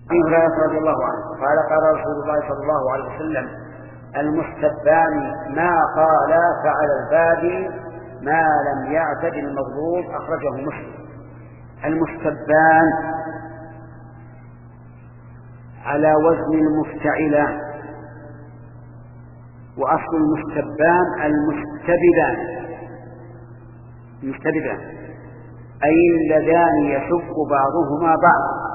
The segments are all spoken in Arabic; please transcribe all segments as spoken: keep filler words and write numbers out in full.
عن هريرة رضي الله عنه قال قال رسول الله صلى الله عليه وسلم: المستبان ما قال فعلى البادي ما لم يعتد المظلوم. أخرجه مسلم. المستبان على وزن المفتعلة، وأصل المستبان المستبدان المستبدان أي اللذان يسب بعضهما بعضا.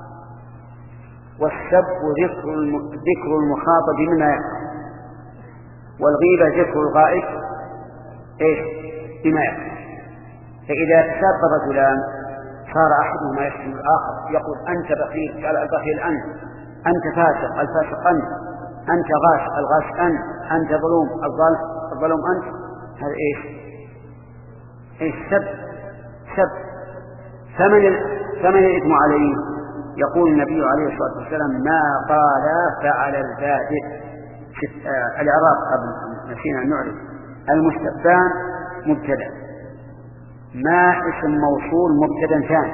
والسب ذكر ذكر المخاطب بما يكره، والغيبة ذكر الغائب ايش بما يكره. فإذا تساب الرجلان صار أحدهما يشتم الآخر، يقول: أنت بخيل، قال: البخيل أنت، أنت فاسق، الفاسق أنت، أنت غاش، الغاش أنت، أنت ظلوم، الظالم الظلوم أنت. هذا إيش إيش سب سب فمن فمن الإثم عليه؟ يقول النبي عليه الصلاة والسلام: ما قال فعل البادئ. الإعراب قبل نسينا نعرف. المستبان مبتدأ، ما اسم موصول مبتدأ ثاني،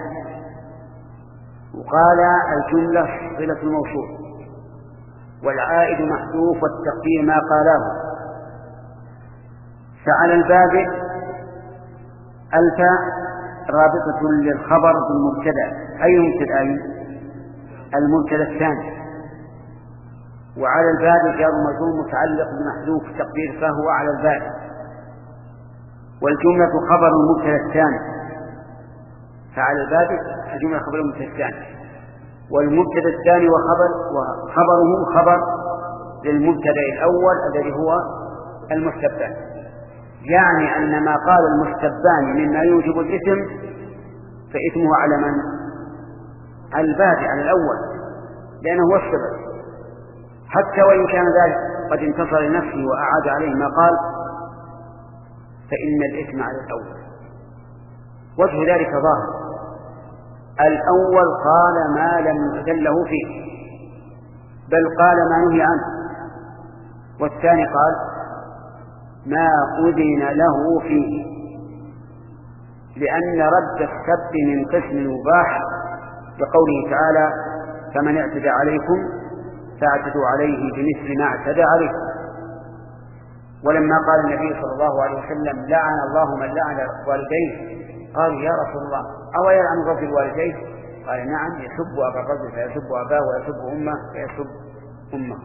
وقال الجملة صلة الموصول، والعائد محذوف والتقدير ما قاله. فعلى البادئ الفاء رابطة للخبر بالمبتدأ. أي مبتدأ؟ المبتدأ الثاني. وعلى البادئ جار مجرور متعلق بمحذوف تقدير فهو على البادئ، والجملة خبر المبتدأ الثاني. فعلى البادئ الجملة خبر المبتدأ الثاني، والمبتدأ الثاني وخبر وخبره خبر للمبتدأ الأول الذي هو المستبان. يعني أن ما قال المستبان مما يوجب الإثم فإثمه على من؟ البادئ، على الأول، لأنه هو السبب. حتى وإن كان ذلك قد انتصر لنفسه وأعاد عليه ما قال، فإن الإثم على الأول. وجه ذلك ظاهر. الأول قال ما لم يؤذن له فيه، بل قال ما نهي عنه. والثاني قال ما أذن له فيه، لأن رد السب من قسم مباح بقوله تعالى: فمن اعتدى عليكم فاعتدوا عليه بمثل ما اعتدى عليكم. ولما قال النبي صلى الله عليه وسلم: لعن الله من لعن والديه، قالوا: يا رسول الله أو يلعن الرجل والديه؟ قال: نعم، يسب أبا الرجل فيسب أباه، ويسب أمه فيسب أمه.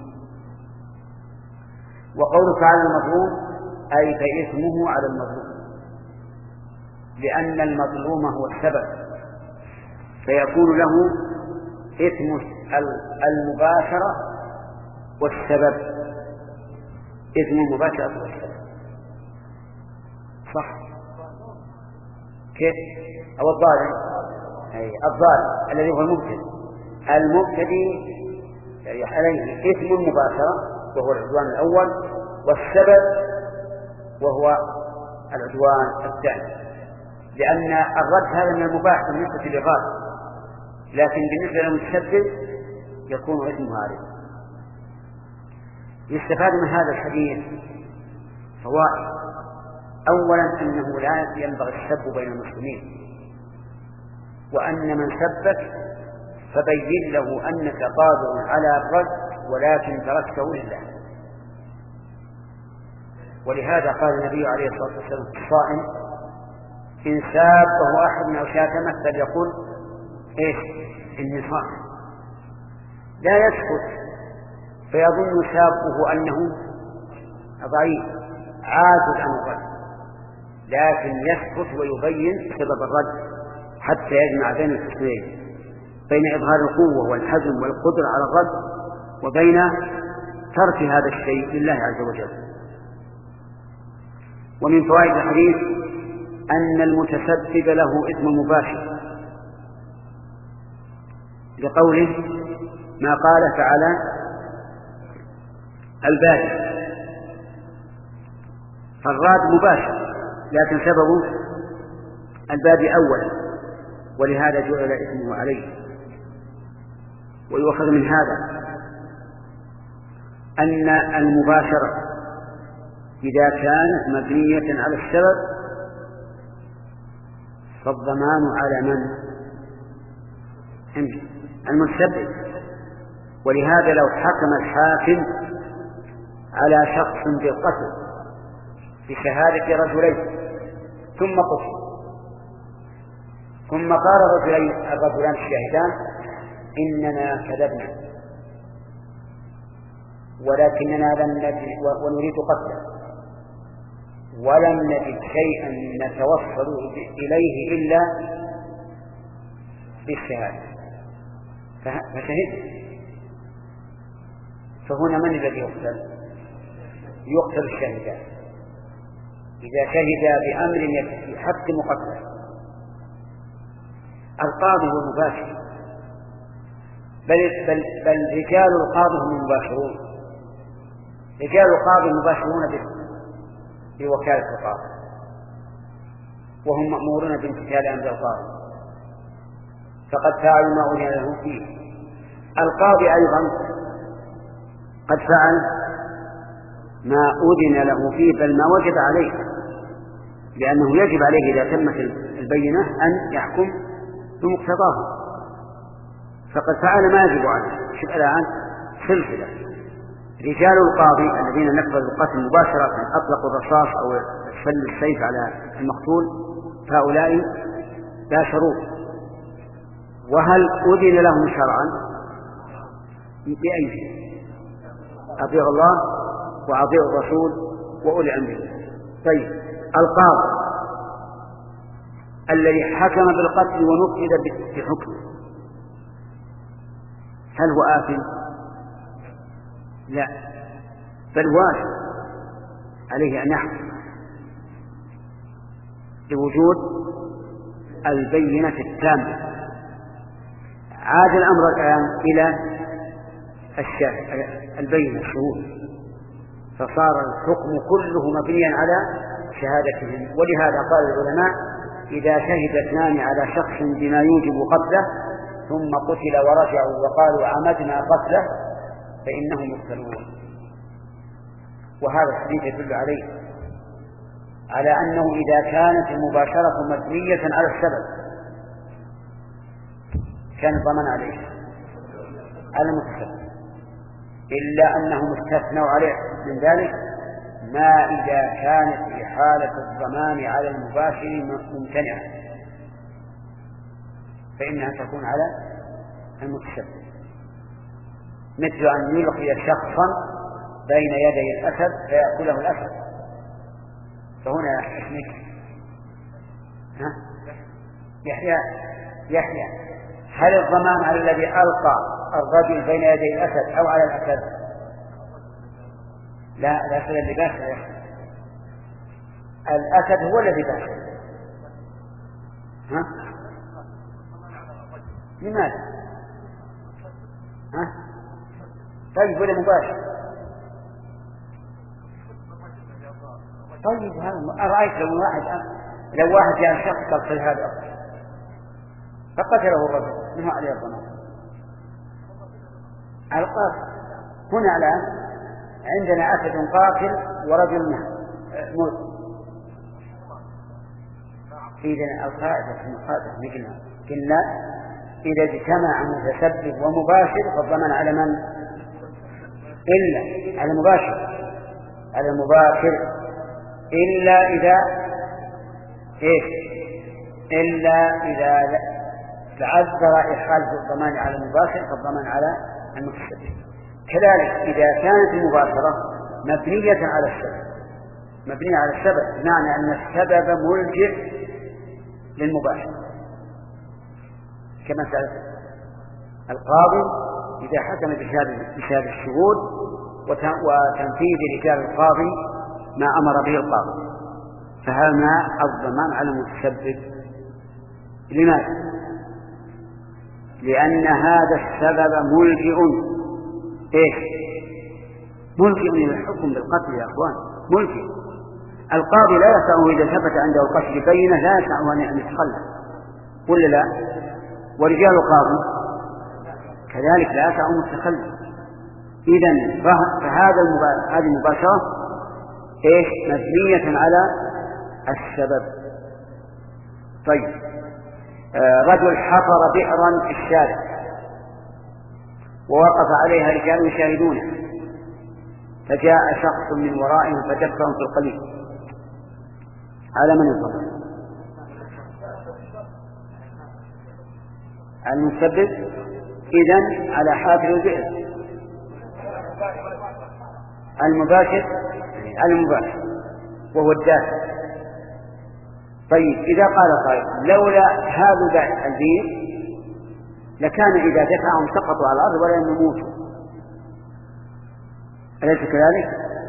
وقولك على المظلوم أي فإثمه على المظلوم، لأن المظلوم هو السبب، فيكون له إثم المباشرة والسبب. إثم المباشرة والسبب، صح؟ كيف؟ أو الظالم، أي الظالم الذي هو المبتدئ. المبتدئ عليه إثم المباشرة وهو العدوان الأول، والسبب وهو العدوان الثاني، لأن الرد هذا من المباح بالنسبة للغاية، لكن بالنسبة للمتسبب يكون إثمه عليه. يستفاد من هذا الحديث فوائد. أولا أنه لا ينبغي السب بين المسلمين، وأن من سبك فبين له أنك قادر على الرد ولكن تركته لله. ولهذا قال النبي عليه الصلاة والسلام: الصائم إن سابه أحد أو شاتمه فليقل إيش؟ إني صائم. لا يسكت فيظن سابه أنه ضعيف عاجز عن الرد، لكن يسكت ويبين سبب الرد حتى يجمع بين الحسنين، بين إظهار القوة والحزم والقدرة على الرد وبين ترك هذا الشيء لله عز وجل. ومن فوائد الحديث أن المتسبب له إثم مباشر، لقوله ما قال فعلى البادئ، فالراد مباشر لكن سببه البادئ أولا، ولهذا جعل إثمه عليه. ويؤخذ من هذا أن المباشرة إذا كانت مبنية على السبب فالضمان على من؟ المتسبب، ولهذا لو حكم الحاكم على شخص بالقتل بشهادة رجلين ثم قتل، ثم قال الرجلين الرجلان الشاهدان إننا كذبنا ولكننا لم نجد ونريد قتله ولم نجد شيئا نتوصل إليه إلا بالشهادة فشهد، فهنا من الذي يقتل؟ يقتل الشاهدان إذا شهدا بأمر يحكم قتله. القاضي هو مباشر، بل, بل, بل رجال القاضي هم مباشرون، رجال القاضي مباشرون بوكالة القاضي وهم مأمورون بامتثال أمر القاضي، فقد فعلوا ما أذن له فيه. القاضي أيضا قد فعل ما أذن له فيه بل ما وجب عليه، لأنه يجب عليه إذا تمت البينة أن يحكم بمقتضاه، فقد فعل ما يجب عليه. شوف الآن سلسلة رجال القاضي الذين نفذوا القتل مباشرة أطلقوا الرصاص أو شل السيف على المقتول، هؤلاء لا شروط. وهل أذن لهم شرعا؟ بأي أطيع الله وأطيع الرسول وأولي الأمر. طيب القاضي الذي حكم بالقتل ونفذ بحكمه هل هو آثم؟ لا، بل واجب عليه أن يحكم بوجود البينة التامة. عاد الأمر الآن إلى الشاهد البينة الشهود، فصار الحكم كله مبنيا على شهادتهم. ولهذا قال العلماء إذا شهد اثنان على شخص بما يوجب قتله ثم قتل ورجعوا وقالوا عمدنا قتله فإنهم يقتلون. وهذا الحديث يدل عليه على أنه إذا كانت المباشرة مبنية على السبب كان الضمان عليه على المتسبب، إلا أنهم استثنوا عليه من ذلك ما إذا كانت إحالة الضمان على المباشر ممتنعة فإنها تكون على المتسبب، مثل أن يلقي شخصا بين يدي الأسد فيأكله الأسد، فهنا اسمك ها يحيى يحيى هل الضمان على الذي ألقى الرجل بين يدي الأسد أو على الأسد؟ لا، الأسد اللي باشر، الأسد هو الذي باشر. ها؟ لماذا؟ ها؟ طيب ولا مباشر؟ طيب هذا أرأيت لو واحد لو واحد جاء شخص قتل هذا فقتله الرجل منه عليه الضمان القاتل. هنا الآن عندنا أسد قاتل ورجل موت، إذن القاعدة في المقاتل مثلنا قلنا إذا اجتمع متسبب ومباشر فالضمان على من؟ إلا على المباشر على المباشر إلا إذا إيش؟ إلا إذا تعذر إحالة الضمان على المباشر فالضمان على المتسبب. كذلك إذا كانت المباشرة مبنية على السبب مبنية على السبب معنى أن السبب ملجئ للمباشر، كما سأل القاضي إذا حكم بشهادة الشهود وتنفيذ رجال القاضي ما أمر به القاضي فهذا الضمان على المتسبب. لماذا؟ لأن هذا السبب ملجئ إيش؟ ملجئ إلى الحكم بالقتل يا أخوان، ملجئ. القاضي لا يسعه إذا ثبت عنده القتل بينه لا يسعه أن يتخلف ولا لا؟ ورجال القاضي كذلك لا يسعهم التخلف. إذن فهذا هذه المباشرة إيش؟ مبنية على السبب. طيب آه رجل حفر بئرا في الشارع ووقف عليها رجال يشاهدونه، فجاء شخص من ورائهم فدفهم في القليل، على من الفضل؟ المسبب إذن على حافر البئر المباشر المباشر وهو الدافع. طيب إذا قال قائل لولا هذا البئر لكان إذا دفعهم سقطوا على الأرض ولا يموتوا، أليس كذلك؟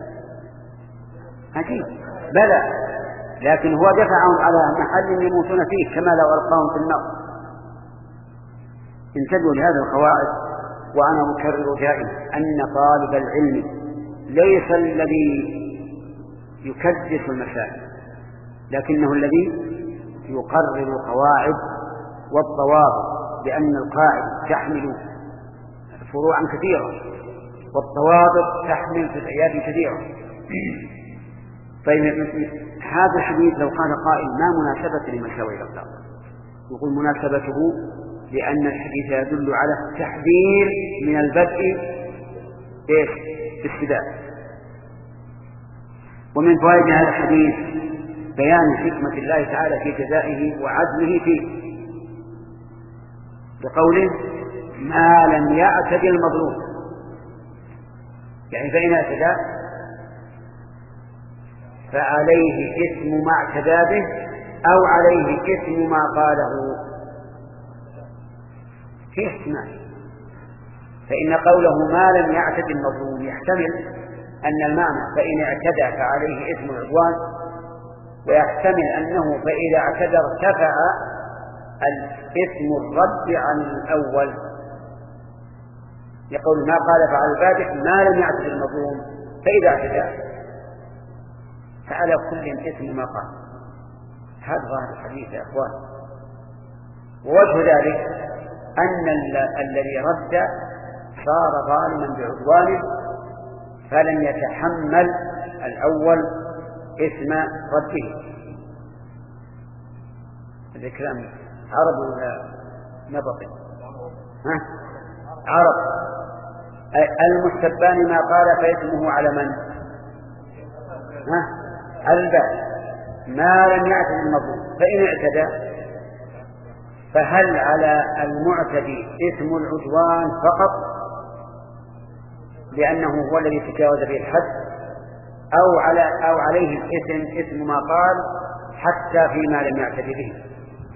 عجيب. بلى، لكن هو دفعهم على محل يموتون فيه كما لو ألقاهم في النار. انتبهوا لهذه القواعد. وأنا أكرر دائما أن طالب العلم ليس الذي يكدس المسائل، لكنه الذي يقرر القواعد والضوابط، لأن القاعدة تحمل فروعا كثيرة والضوابط تحمل جزئيات كثيرة. طيب هذا الحديث لو قال قائل ما مناسبة لمساوي الأخلاق؟ يقول مناسبته لأن الحديث يدل على التحذير من البدء إيش بالسباق. ومن فوائد هذا الحديث بيان حكمة الله تعالى في جزائه وعدله فيه، بقوله ما لم يعتد المظلوم، يعني فإن اعتدى فعليه إثم ما اعتدى به أو عليه إثم ما قاله. في احتمال، فإن قوله ما لم يعتد المظلوم يحتمل أن المعنى فإن اعتدى فعليه إثم العدوان، ويحتمل أنه فإذا اعتدى ارتفع الإثم الرد عن الأول، يقول ما قال فعل البادئ ما لم يعتد المظلوم فإذا اعتدى فعلى كل إثم ما قال. هذا ظاهر الحديث يا أخوان. ووجه ذلك أن الذي رد صار ظالما بعدوانه فلن يتحمل الأول إثم رده. هذا كلام عرب ولا نبطي؟ ها؟ عرب. المستبان ما قال فإثمه على من؟ ها؟ الباء. ما لم يعتد المظلوم فإن اعتدى فهل على المعتدي إثم العدوان فقط لأنه هو الذي تجاوز به الحد، أو على أو عليه الإثم إثم ما قال حتى فيما لم يعتد به؟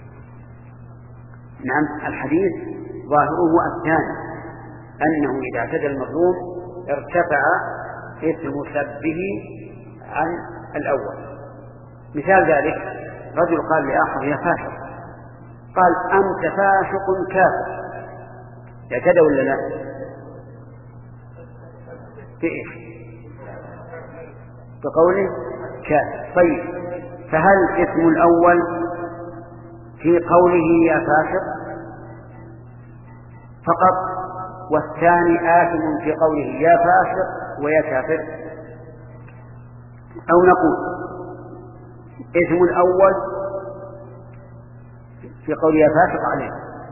نعم، الحديث ظاهره الثاني، أنه إذا اعتدى المظلوم ارتفع إثم سبه عن الأول. مثال ذلك رجل قال لآخر يا فاسق، قال أنت فاسق كافر، اعتدى ولا لا؟ في إيش؟ بقوله كافر. طيب فهل اسم الأول في قوله يا فاسق فقط، والثاني آثم في قوله يا فاسق ويا كافر؟ أو نقول اسم الأول في قوله يا فاسق عليه،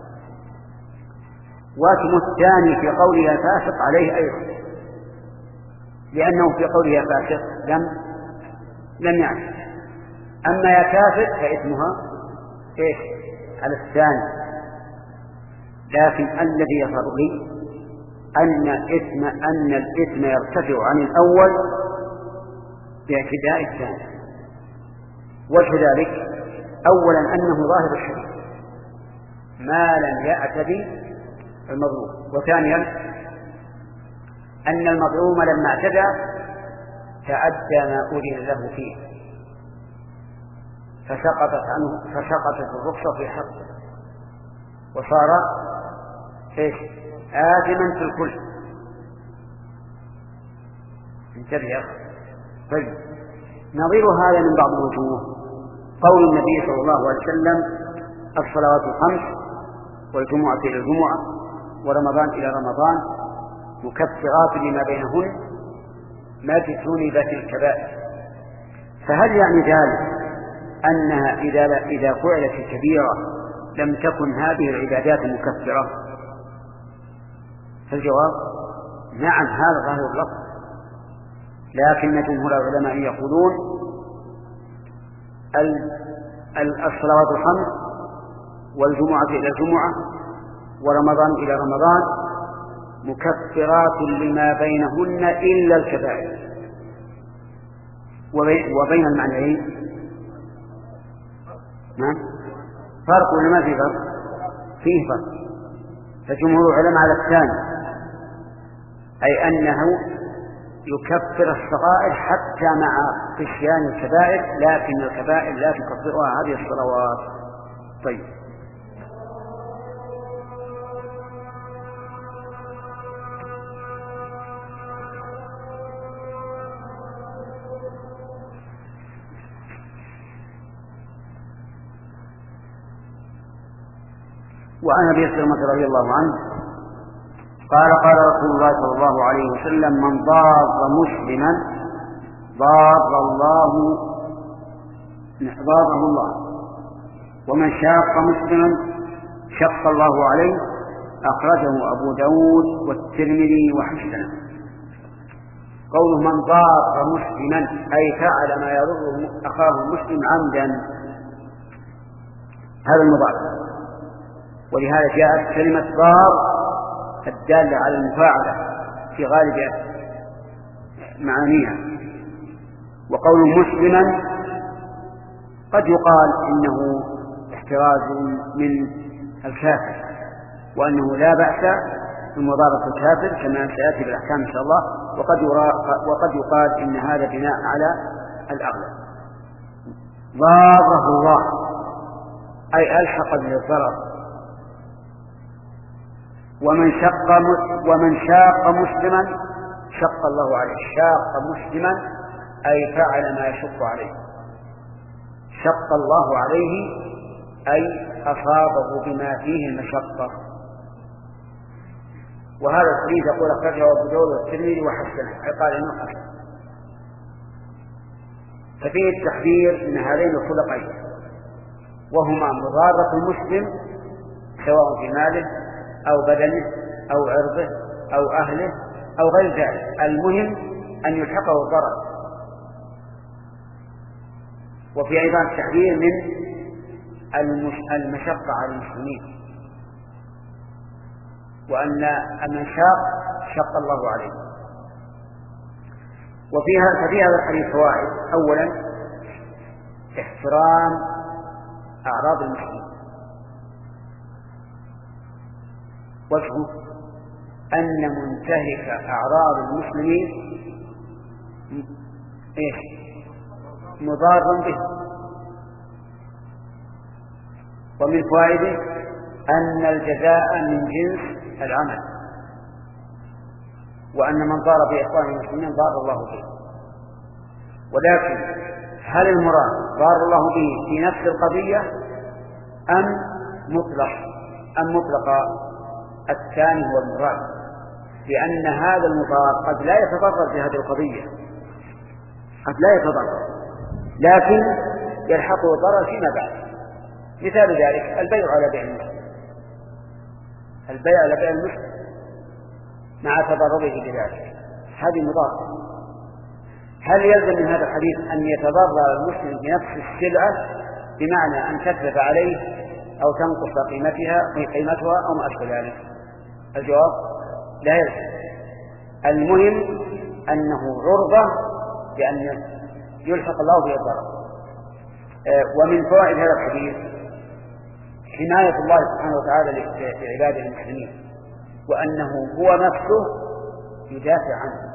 واسم الثاني في قوله يا فاسق عليه أيضا، لأنه في قوله يا فاسق لم لم يعرف. أما يا كافر فإثمها إيش على الثاني. لكن الذي يظهر لي أن إثم أن الإثم يرتفع عن الأول باعتداء الثاني. وجه ذلك أولا أنه ظاهر الحديث ما لم يعتدي المظلوم، وثانيا أن المظلوم لما اعتدى تعدى ما أذن له فيه فسقطت عنه فسقطت الرخصة في حقه وصار ايش آثما في الكل. انتبه يا أخي. طيب نظير هذا من بعض الوجوه قول النبي صلى الله عليه وسلم الصلوات الخمس والجمعة إلى الجمعة ورمضان إلى رمضان مكفرات لما بينهن ما تجتنبت الكبائر. فهل يعني ذلك أنها إذا, إذا فعلت الكبيرة لم تكن هذه العبادات مكفرة؟ فالجواب نعم هذا ظاهر اللفظ، لكن جمهور العلماء يقولون الصلوات الخمس والجمعة إلى الجمعة ورمضان إلى رمضان مكفرات لما بينهن إلا الكبائر. وبين المعنيين نعم فرق ولا ما في فرق؟ فيه فرق. فجمهور العلماء على الثاني، أي أنه يكفر الصغائر حتى مع غشيان الكبائر، لكن الكبائر لا تكفرها هذه الصلوات. طيب وعن أبي سلمة رضي الله عنه قال قال رسول الله صلى الله عليه وسلم من ضار مسلما ضار الله ضاره الله ومن شاق مسلما شق الله عليه. أخرجه أبو داود والترمذي وحسنه. قوله من ضار مسلما أي فعل ما يضره أخاه المسلم عمدا، هذا المضار، ولهذا جاءت كلمة ضار الدالة على المفاعلة في غالب معانيها. وقول مسلما قد يقال إنه احتراز من الكافر، وأنه لا بأس بمضارة الكافر كما سيأتي بالأحكام إن شاء الله. وقد, وقد يقال إن هذا بناء على الأغلب. ضاره الله أي ألحق به الضرر. ومن شق ومن شاق مسلما شق الله عليه. شاق مسلما أي فعل ما يشق عليه، شق الله عليه أي أصابه بما فيه المشقة. وهذا الحديث يقول أخرجه أبو داود والترمذي وحسنه، أي قال إنه حسن. ففيه التحذير من هذين الخلقين، وهما مضارة المسلم سواء في ماله أو بدنه أو عرضه أو أهله أو غير ذلك، المهم أن يلحقه الضرر. وفي أيضا التحذير من المشقة على المسلمين، وأن من شاق شق الله عليه. وفيها ففي هذا الحديث فوائد. أولا احترام أعراض المسلمين، وجهه أن منتهك أعراض المسلمين إيش مضار به. ومن فوائده أن الجزاء من جنس العمل، وأن من ضار بإخوان المسلمين ضار الله به. ولكن هل المراد ضار الله به في نفس القضية أم مطلق أم مطلق الثاني هو المراد؟ لأن هذا المضار قد لا يتضرر بهذه القضية، قد لا يتضرر لكن يلحقه ضرر فيما بعد. مثال ذلك البيع على بيع المسلم، البيع على بيع المسلم مع تضرره بذلك، هذه مضارة. هل يلزم من هذا الحديث أن يتضرر المسلم بنفس السلعة بمعنى أن تتلف عليه أو تنقص قيمتها قيمتها أو ما أشبه ذلك؟ الجواب لا يلزم. المهم أنه عرضة بأن يلحق الله به الضرر. ومن فوائد هذا الحديث حماية الله سبحانه وتعالى لعباده المسلمين، وأنه هو نفسه يدافع عنه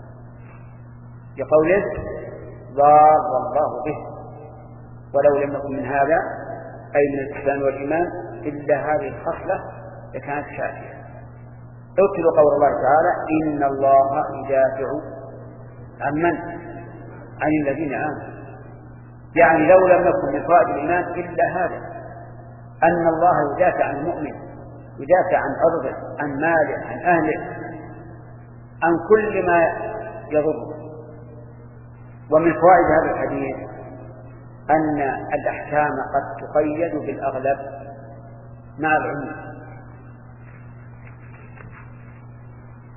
بقوله ضار الله به. ولو لم يكن من هذا أي من الإسلام والإيمان إلا هذه الخصلة لكانت شافية. اذكروا قول الله تعالى إن الله يدافع عن من؟ عن الذين آمنوا. يعني لو لم يكن من فوائد الإيمان إلا هذا، أن الله يدافع عن المؤمن، يدافع عن عرضه، عن ماله، عن أهله، عن كل ما يضره. ومن فوائد هذا الحديث أن الأحكام قد تقيد بالأغلب مع العموم.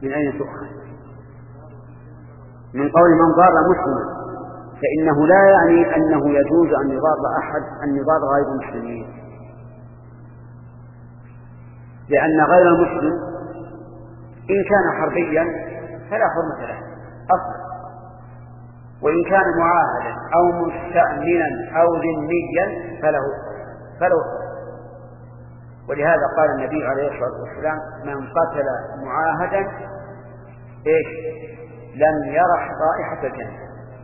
من أين تؤخذ؟ من قول من ضار مسلما، فإنه لا يعني أنه يجوز أن يضار أحد أن يضار غير المسلمين، لأن غير المسلم إن كان حربيا فلا حرمة له أصلا، وإن كان معاهدا أو مستأمنا أو ذميا فله فله ولهذا قال النبي عليه الصلاة والسلام: من قتل معاهدا إيش لم يرح رائحة الجنة،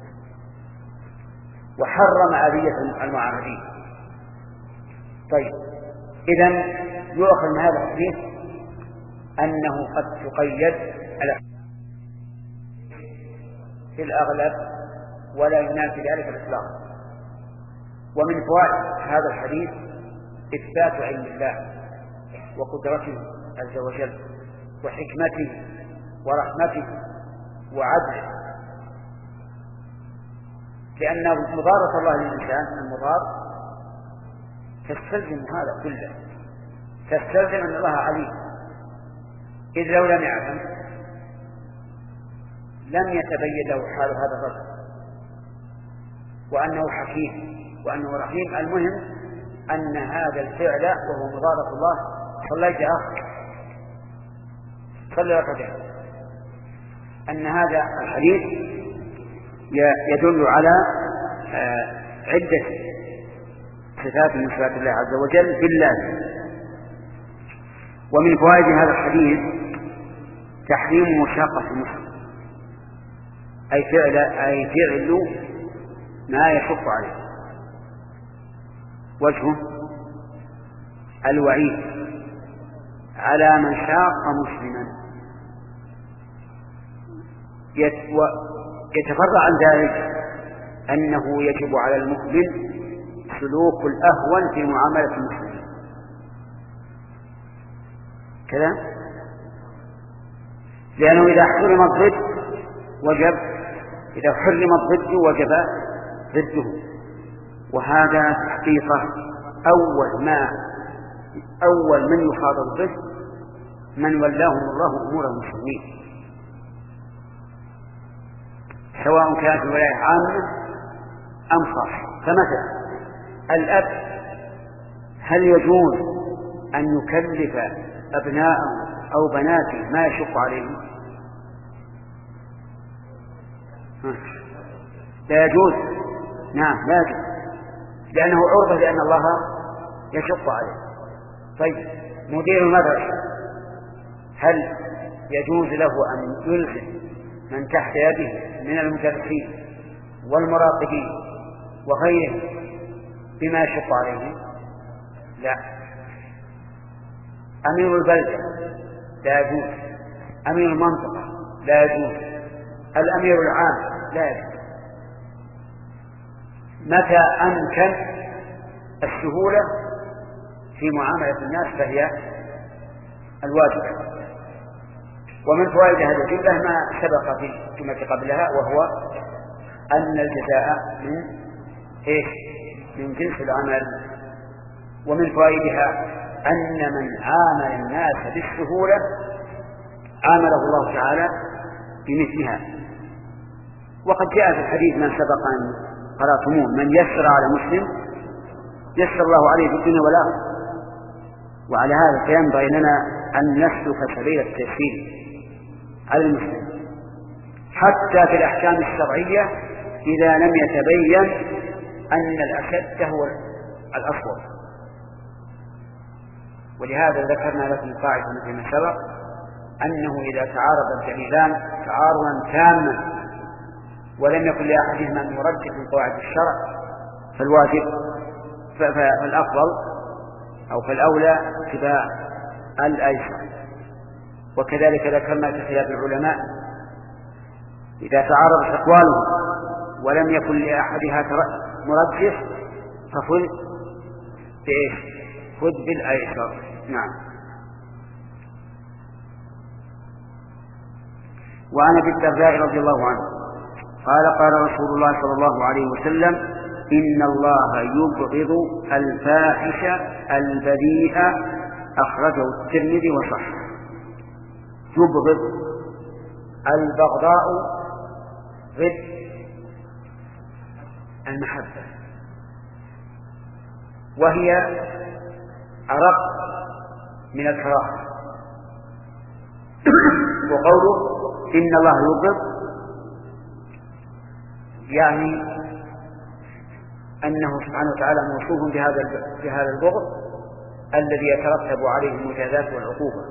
وحرم أذية المعاهدين. طيب، إذن يؤخذ من هذا الحديث أنه قد تقيد في الأغلب ولا ينافي ذلك الإطلاق. ومن فوائد هذا الحديث إثبات علم الله وقدرته عز وجل وحكمته ورحمته وعدله، لأن مضارة الله للإنسان المضار تستلزم هذا كله، تستلزم أن الله عليم، إذ لو لم يعلم لم يتبين له حال هذا الرجل وأنه حكيم وأنه رحيم. المهم أن هذا الفعل وهو مضارة الله صليت يا أخي صلي ركعتين، أن هذا الحديث يدل على عدة صفات من صفات الله عز وجل بالله. ومن فوائد هذا الحديث تحريم مشاقة المسلم، أي فعل أي فعل ما يشق عليه. وجهه الوعيد على من شاق مسلما، يتفرع عن ذلك أنه يجب على المؤمن سلوك الأهون في معاملة المسلمين كذا، لأنه إذا حرم الضد وجب إذا حرم الضد وجب ضده. وهذا حقيقة أول ما أول من يخاطب به من ولاهم الله أمور المسلمين، سواء كانت الولاية عامة أم خاصة. فمثلا الأب هل يجوز أن يكلف أبناءه أو بناته ما يشق عليهم؟ لا يجوز. نعم لا يجوز، لأنه عرضة لأن الله يشق عليه. طيب، مدير المدرسة هل يجوز له أن يلزم من تحت يده من المدرسين والمراقبين وغيرهم بما يشق عليهم؟ لا. أمير البلدة لا يجوز، أمير المنطقة لا يجوز، الأمير العام لا يجوز. متى أمكن السهولة في معاملة الناس فهي الواجب. ومن فوائد هذه الجملة ما سبق في الجملة قبلها، وهو أن الجزاء من إيش؟ من جنس العمل. ومن فوائدها أن من عامل الناس بالسهولة عامله الله تعالى بمثلها. وقد جاء في الحديث من سبق أن قرأتموه: من يسر على مسلم يسر الله عليه في الدنيا والآخرة. وعلى هذا فينبغي لنا أن نسلك سبيل التيسير على المسلم حتى في الأحكام الشرعية إذا لم يتبين أن الأشد هو الأصوب. ولهذا ذكرنا لكم قاعدة فيما سبق أنه إذا تعارض الدليلان تعارضا تاما ولم يكن لأحدهما أن يرجح من قواعد الشرع فالواجب فالأفضل أو فالأولى اتباع الأيسر. وكذلك ذكرنا في خلاف العلماء إذا تعارضت أقوالهم ولم يكن لأحدها مرجح فخذ بإيش؟ خذ بالأيسر. نعم. وعن أبي الدرداء رضي الله عنه قال: قال رسول الله صلى الله عليه وسلم: إن الله يبغض الفاحش البذيء، أخرجه الترمذي وصححه. يبغض البغضاء ضد المحبة، وهي أرق من الكراهة. وقوله إن الله يبغض يعني أنه سبحانه وتعالى موصوف بهذا بهذا البغض الذي يترتب عليه المجازات والعقوبة.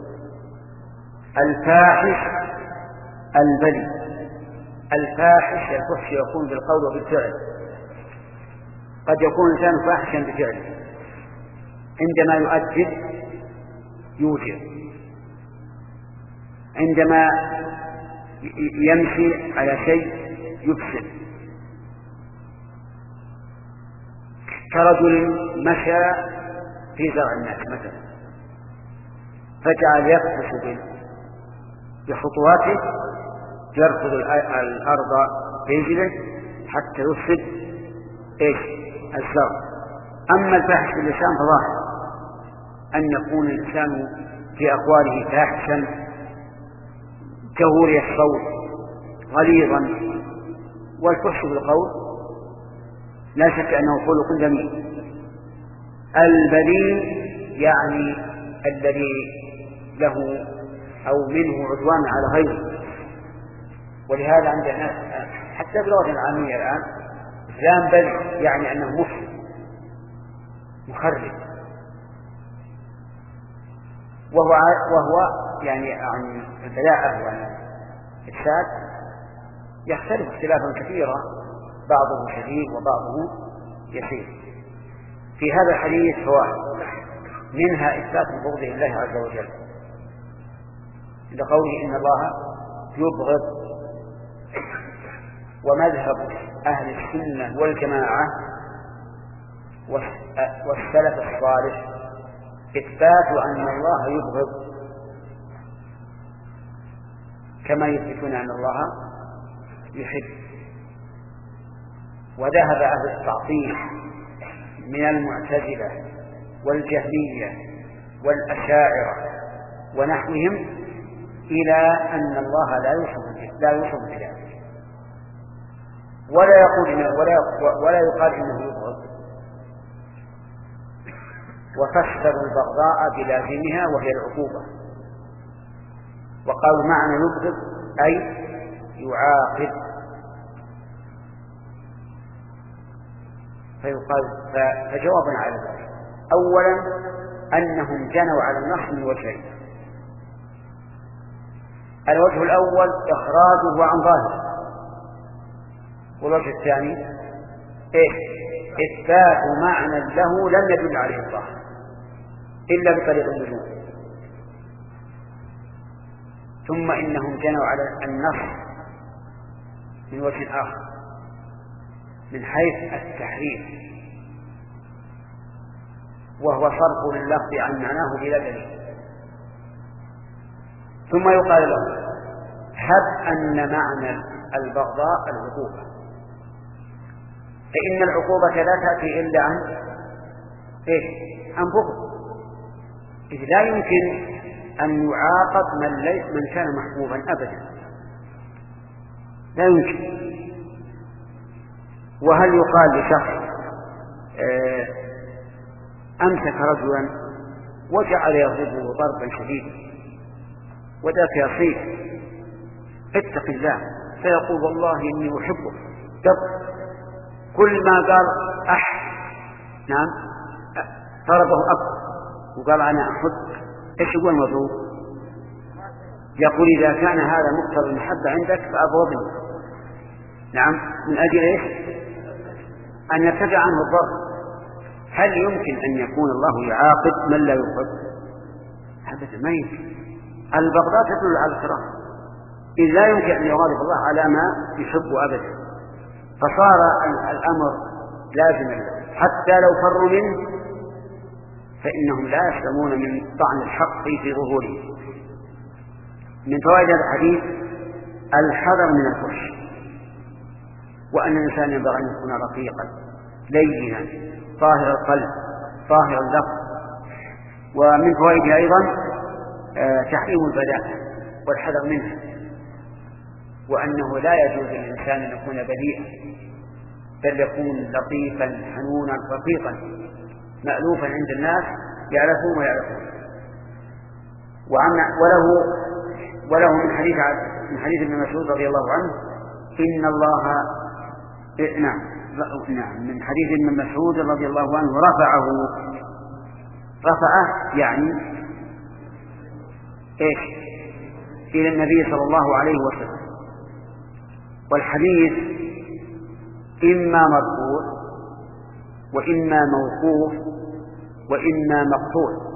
الفاحش البذيء، الفاحش الفحش يكون بالقول وبالفعل، قد يكون الإنسان فاحشا بفعله عندما يؤدب يوجب، عندما يمشي على شيء يفسد، كرجل مشى في زرع الناس مثلا فجعل يقفز بخطواته يرفض الأرض برجله حتى يفسد إيش الزرع. أما الفاحش في اللسان فظاهر أن يكون الإنسان في أقواله فاحشا كهوري الصوت غليظا، والفحش بالقول لا شك أنه خلق جميل. البذيء يعني الذي له أو منه عدوان على غيره. ولهذا عند الناس حتى باللغة العامية الآن فلان بذيء يعني أنه مفسد مخرب، وهو وهو يعني عن البلاءة والإفساد يختلف اختلافا كثيرا، بعضه شديد وبعضه يسير. في هذا الحديث فوائد، منها إثبات البغض لله عز وجل لقوله إن الله يبغض. ومذهب أهل السنة والجماعة والسلف الصالح إثبات أن الله يبغض، كما يثبتون أن الله يحب. وذهب أهل التعطيل من المعتزلة والجهمية والأشاعرة ونحوهم إلى أن الله لا يوصف لا يوصف بذلك، ولا يقول إنه ولا ولا يقال إنه يبغض، وفسروا البغضاء بلازمها وهي العقوبة، وقالوا معنى يبغض أي يعاقب. فيقال فجوابنا على ذلك أولا أنهم جنوا على النص من وجهين. الوجه الأول إخراجه عن ظاهره، والوجه الثاني إيه؟ إثبات معنى له لم يدل عليه الظاهر إلا بطريق اللزوم. ثم إنهم جنوا على النص من وجه آخر من حيث التحريف، وهو صرف لللفظ عن معناه بلا دليل. ثم يقال له هب أن معنى البغضاء العقوبة، فإن العقوبة لا تأتي إلا عن إيه؟ عن بغض، إذ لا يمكن أن يعاقب من, ليس من كان محبوبا أبدا، لا يمكن. وهل يقال لشخص آه أمسك رجلا وجعل يضربه ضربا شديدا وذاك يصيح اتق الله فيقول والله إني أحبك، طب كل ما قال أح نعم ضربه أكثر وقال أنا أحبك، إيش يقول المضروب؟ يقول إذا كان هذا مقتضى المحبة عندك فأبغضني. نعم، من أجل إيش؟ أن يرتفع عنه الضرر. هل يمكن أن يكون الله يعاقب من لا يبغض؟ هذا ما يمكن. البغضاء تدل على الكراهة، إذ لا يمكن أن يغاضب الله على ما يحب أبدا، فصار الأمر لازما له حتى لو فروا منه فإنهم لا يسلمون من طعن الحق في ظهوره. من فوائد هذا الحديث الحذر من الفحش، وأن الإنسان ينبغي أن يكون رقيقا لينا طاهر القلب طاهر اللفظ. ومن فوائده أيضا تحريم البذاءة والحذر منها، وأنه لا يجوز للإنسان أن يكون بذيئا، بل يكون لطيفا حنونا رقيقا مألوفا عند الناس يعرفون ويعرفون. وله وله من حديث من حديث ابن مسعود رضي الله عنه إن الله نعم نعم من حديث ابن مسعود رضي الله عنه رفعه رفعه يعني إيش إلى النبي صلى الله عليه وسلم. والحديث إما مرفوع وإما موقوف وإما مقطوع.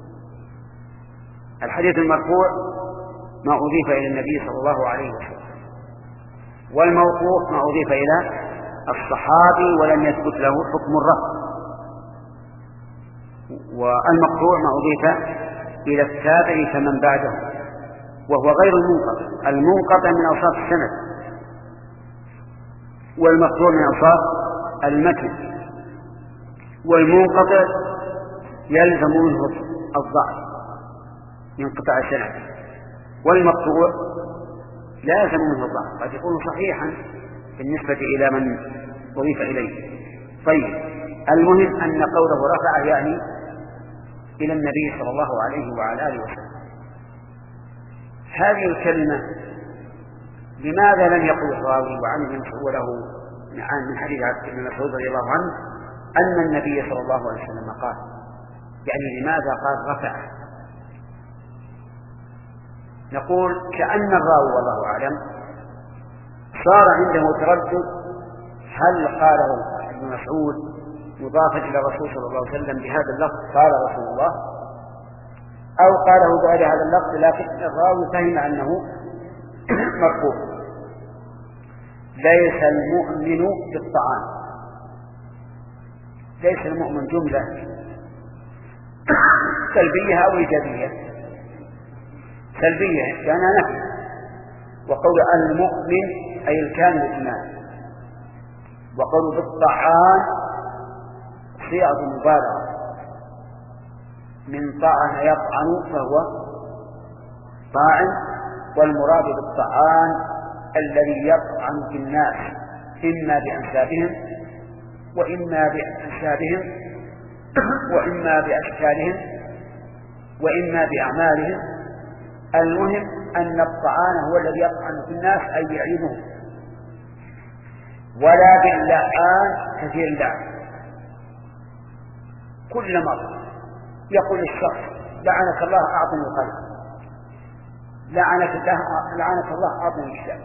الحديث المرفوع ما أضيف إلى النبي صلى الله عليه وسلم، والموقوف ما أضيف إلى الصحابي ولم يثبت له حكم الرفع، والمقطوع ما أضيف إلى التابع فمن بعده وهو غير المنقطع. المنقطع من أوصاف السند، والمقطوع من أوصاف المتن، والمنقطع يلزم منه الضعف ينقطع السند، والمقطوع لا يلزم منه الضعف قد يكون صحيحا بالنسبة إلى من أضيف إليه. طيب، المهم أن قوله رفع يعني إلى النبي صلى الله عليه وعلى آله وسلم. هذه الكلمة لماذا لم يقل الراوي وعن وله من حديث ابن مسعود رضي الله عنه أن النبي صلى الله عليه وسلم قال؟ يعني لماذا قال رفع؟ نقول كأن الراوي والله أعلم صار عنده تردد هل قاله ابن مسعود مضافا إلى الرسول صلى الله عليه وسلم بهذا اللفظ قال رسول الله، أو قاله بغير هذا اللفظ لكن الراوي فهم أنه مرفوع. ليس المؤمن بالطعام، ليس المؤمن جملة سلبية أو إيجابية. سلبية لأنها نفي، وقول المؤمن أي الكامل الإيمان، وقول بالطعام صيغة مبالغة من طعن يطعن فهو طاعن، والمراد بالطعان الذي يطعن في الناس إما بأنسابهم وإما بأنسابهم وإما بأشكالهم وإما بأعمالهم. المهم أن الطعان هو الذي يطعن في الناس أي يعيبهم، ولا باللعان كثير اللعن. كل مرة يقول الشخص لعنك الله أعطني القلب، لعنك الله لعنك الله أعطني الكتاب،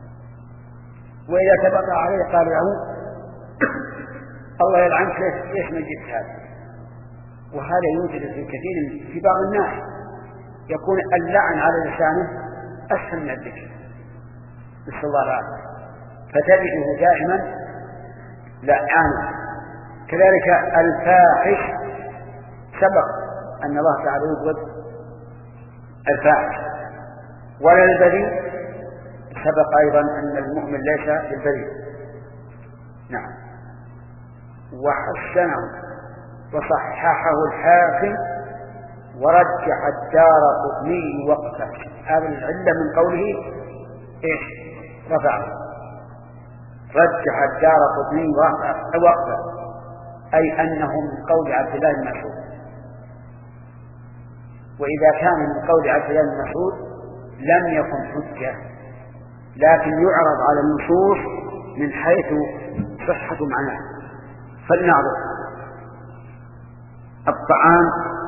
وإذا تبقى عليه قال له الله يلعنك ليش ما جبت هذا. وهذا يوجد في كثير في بعض الناس يكون اللعن على لسانه أسهل من الذكر، نسأل الله العافية، فتجده دائما لعانا. كذلك الفاحش سبق أن الله تعالى يبغض الفاحش، ولا البذيء سبق أيضا أن المؤمن ليس بالبذيء. نعم. وحسنه وصححه الحاكم ورجح الدارقطني وقفه. هذه العلة من قوله إيش؟ رفعه. رجح الدارقطني وقفه أي أنه من قول عبد الله بن مسعود. وإذا كان من قول عبد الله بن مسعود لم يكن حجة، لكن يعرض على النصوص من حيث صحة معناه. فلنعرض الطعام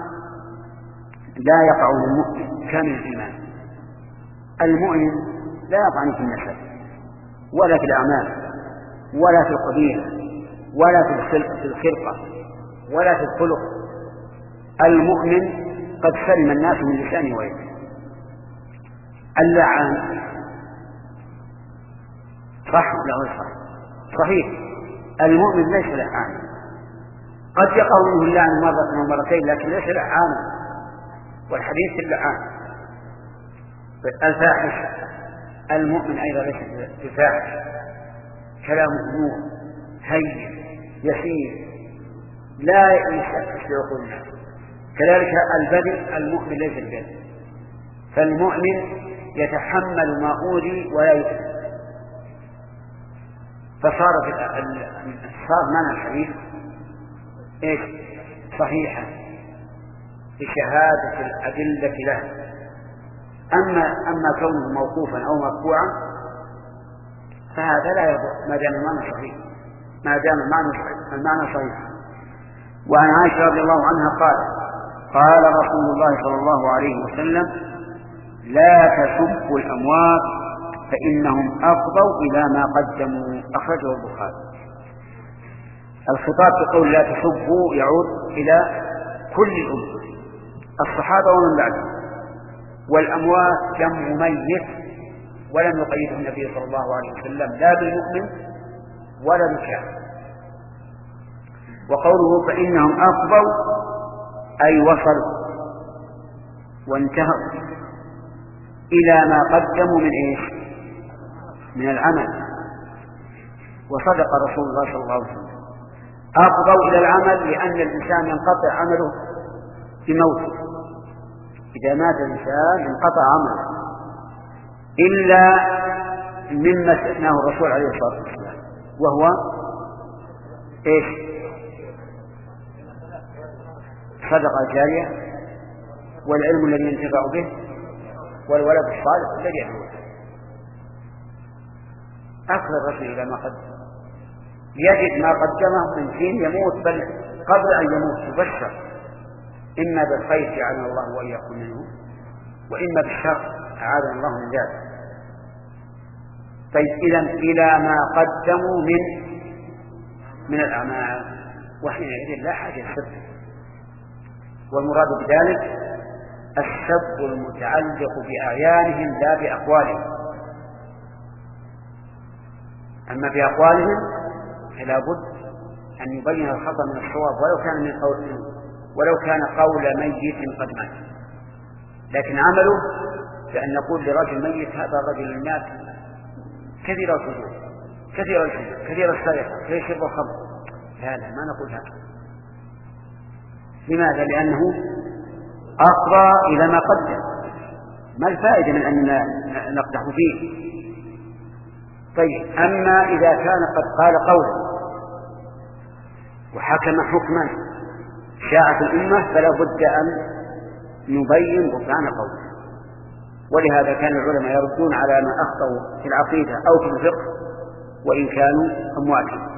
لا يقع للمؤمن كامل الإيمان. المؤمن لا يطعن في النسب ولا في الأعمال ولا في القبيلة ولا في الخلقة ولا في الخلق. المؤمن قد سلم الناس من لسانه ويده. اللعان صح ولا غير صح؟ صحيح، المؤمن ليس لعانا، قد يقع منه اللعن مرة أو مرتين لكن ليس لعانا، والحديث في اللعان. الفاحش المؤمن أيضا ليس بفاحش، كلامه نور هين يسير لا يشكك في عقول الناس. كذلك البذل المؤمن ليس بذل، فالمؤمن يتحمل ما أوذي ولا يؤذي. فصارت صار معنى الحديث إيش؟ صحيحة بشهادة الأدلة له. أما أما كونه موقوفا أو مرفوعا فهذا لا يضر ما دام المعنى صحيح، ما دام المعنى صحيح المعنى صحيح. وعن عائشة رضي الله عنها قال قال رسول الله صلى الله عليه وسلم: لا تسبوا الأموات فإنهم أفضوا إلى ما قدموا. أخرجه البخاري. الخطاب بقول لا تسبوا يعود إلى كل الأمة، الصحابة ومن بعدهم. والأموات جمع ميت، ولم يقيده النبي صلى الله عليه وسلم لا بالمؤمن ولا بالكافر. وقوله فإنهم أفضوا أي وصلوا وانتهوا إلى ما قدموا من إيش؟ من العمل. وصدق رسول الله صلى الله عليه وسلم. أفضوا إلى العمل لأن الإنسان ينقطع عمله بموته. إذا مات الإنسان انقطع عمله إلا مما استثناه الرسول عليه الصلاة والسلام، وهو إيش؟ صدقة جارية، والعلم الذي ينتفع به، والولد الصالح الذي يدعو. أخذ الرجل إلى ما قدم، يجد ما قدمه من حين يموت، بل قبل أن يموت يبشر إما بالخير جعلنا الله وإياكم منه، وإما بالشر أعاذنا الله من ذلك. طيب إذن إلى ما قدموا من من الأعمال، وحينئذ لا حاجة للسب. والمراد بذلك السب المتعلق بأعيانهم لا بأقوالهم. أما بأقوالهم فلا بد أن يبين الخطأ من الصواب ولو كان من قول ولو كان قول ميت قد مات. لكن عمله بأن نقول لرجل ميت هذا الرجل الناس كثير الفجور كثير الفجور كثير السرقة كثير شرب الخمر، لا لا ما نقول هذا. لماذا؟ لأنه أقرى إلى ما قدم، ما الفائدة من أن نقدح فيه؟ طيب أما إذا كان قد قال قولا وحكم حكما شاعت الأمة فلا بد أن نبين بطلان قوله. ولهذا كان العلماء يردون على ما أخطأوا في العقيدة أو في الفقه وإن كانوا أمواتا.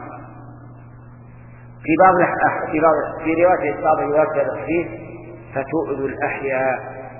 في بعض في بعض في رواية بعض الروايات الصحيح فتؤذوا الأحياء،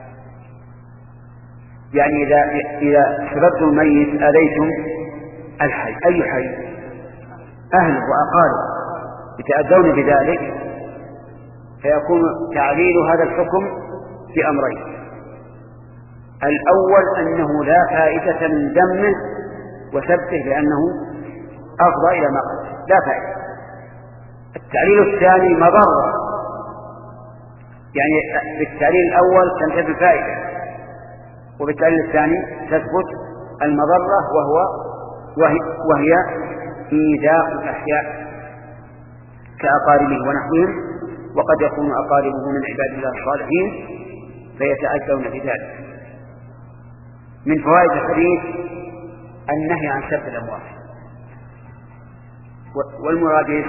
يعني إذا إذا سببتم الميت أذيتم الحي. أي حي؟ أهله وأقاربه يتأذون بذلك، فيكون تعليل هذا الحكم بأمرين: الأول أنه لا فائدة من دمه وسبه لأنه أفضى إلى ما قدم، لا فائدة. التعليل الثاني مضرة، يعني بالتعليل الأول تنتهي الفائدة، وبالتعليل الثاني تثبت المضرة وهو وهي, وهي إيذاء الأحياء كأقاربه ونحوهم، وقد يكون أقاربه من عباد الله الصالحين فيتأذون بذلك. من فوائد الحديث النهي عن سب الأموات، والمراد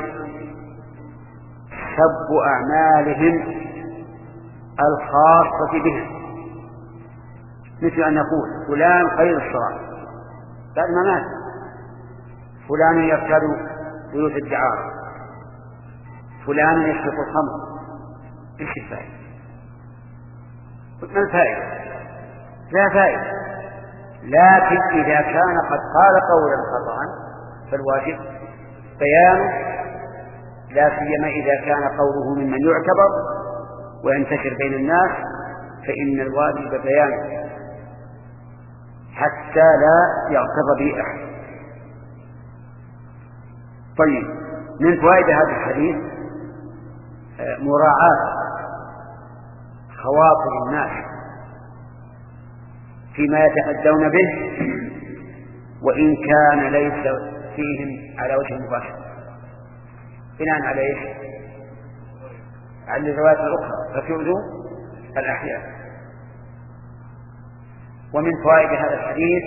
سب أعمالهم الخاصة بهم، مثل أن نقول فلان قليل الصلاة بعد ما مات، فلان يرتاد بيوت الدعارة، فلان يشرب الخمر. ايش الفائدة؟ ما الفائدة؟ لا فائدة. لكن إذا كان قد قال قولا خطأ فالواجب بيانه، لا سيما إذا كان قوله ممن يعتبر وينتشر بين الناس، فإن الواجب بيانه حتى لا يغتر به أحد. طيب من فوائد هذا الحديث مراعاة خواطر الناس فيما يتأذون به وإن كان ليس فيهم على وجه مباشر، بناء على ايش؟ على الروايات الأخرى فتؤذوا الأحياء. ومن فوائد هذا الحديث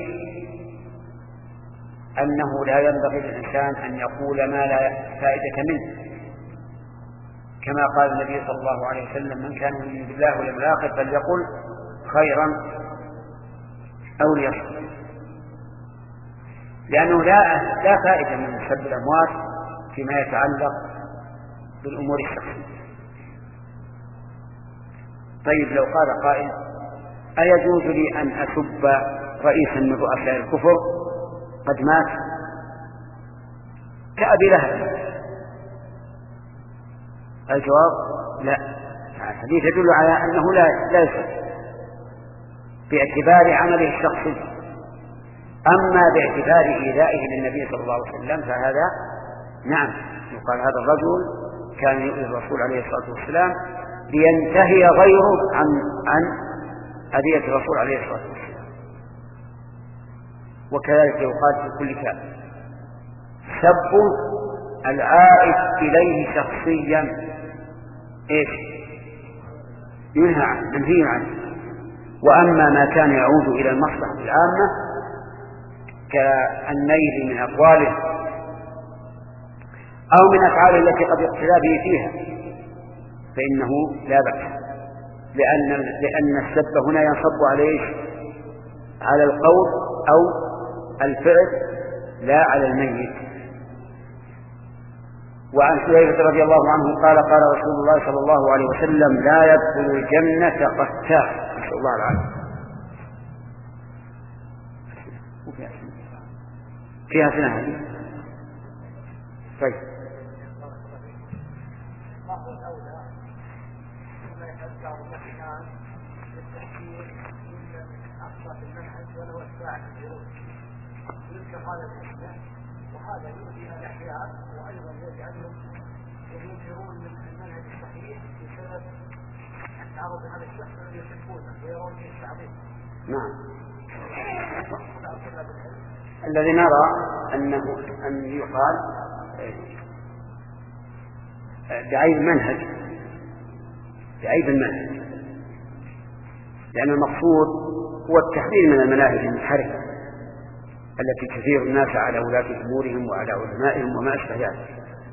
أنه لا ينبغي للإنسان أن يقول ما لا فائدة منه، كما قال النبي صلى الله عليه وسلم: من كان يؤمن بالله واليوم الآخر فليقل خيرا أو ليصمت، لأنه لا لا فائدة من سب الأموات فيما يتعلق بالأمور الشخصية. طيب، لو قال قائل: أيجوز لي أن أسب رئيسا من رؤساء الكفر قد مات كأبي لهب؟ الجواب: لا. الحديث يدل على أنه لا لا يسب باعتبار عمله الشخصي، أما باعتبار إيذائه للنبي صلى الله عليه وسلم فهذا نعم، يقال هذا الرجل كان يؤذي الرسول عليه الصلاة والسلام لينتهي غيره عن عن أذية الرسول عليه الصلاة والسلام. وكذلك يقال في كل كافر سب العائد إليه شخصيا إيش؟ ينهى عنه، منهي عنه. وأما ما كان يعود إلى المصلحة العامة كالنيل من أقواله أو من أفعاله التي قد يقتدى به فيها فإنه لا بأس، لأن لأن السب هنا ينصب عليه على القول أو الفعل لا على الميت. وعن حذيفة رضي الله عنه قال: قال رسول الله صلى الله عليه وسلم: لا يدخل الجنة قتال. نسأل الله العافية. فيها سنة هذه. طيب، وهذا يؤدي الى الاحياء وايضا يجعلهم ينكرون من المنهج الصحيح بسبب التعرض لهذا الشخص الذي يحبونه ويرون فيه التعظيم. نعم. الذي نرى انه ان يقال بعيب المنهج بعيب المنهج لان المقصود هو التحذير من المناهج المنحرفه التي تثير الناس على ولاة أمورهم وعلى علمائهم وما أشبه ذلك.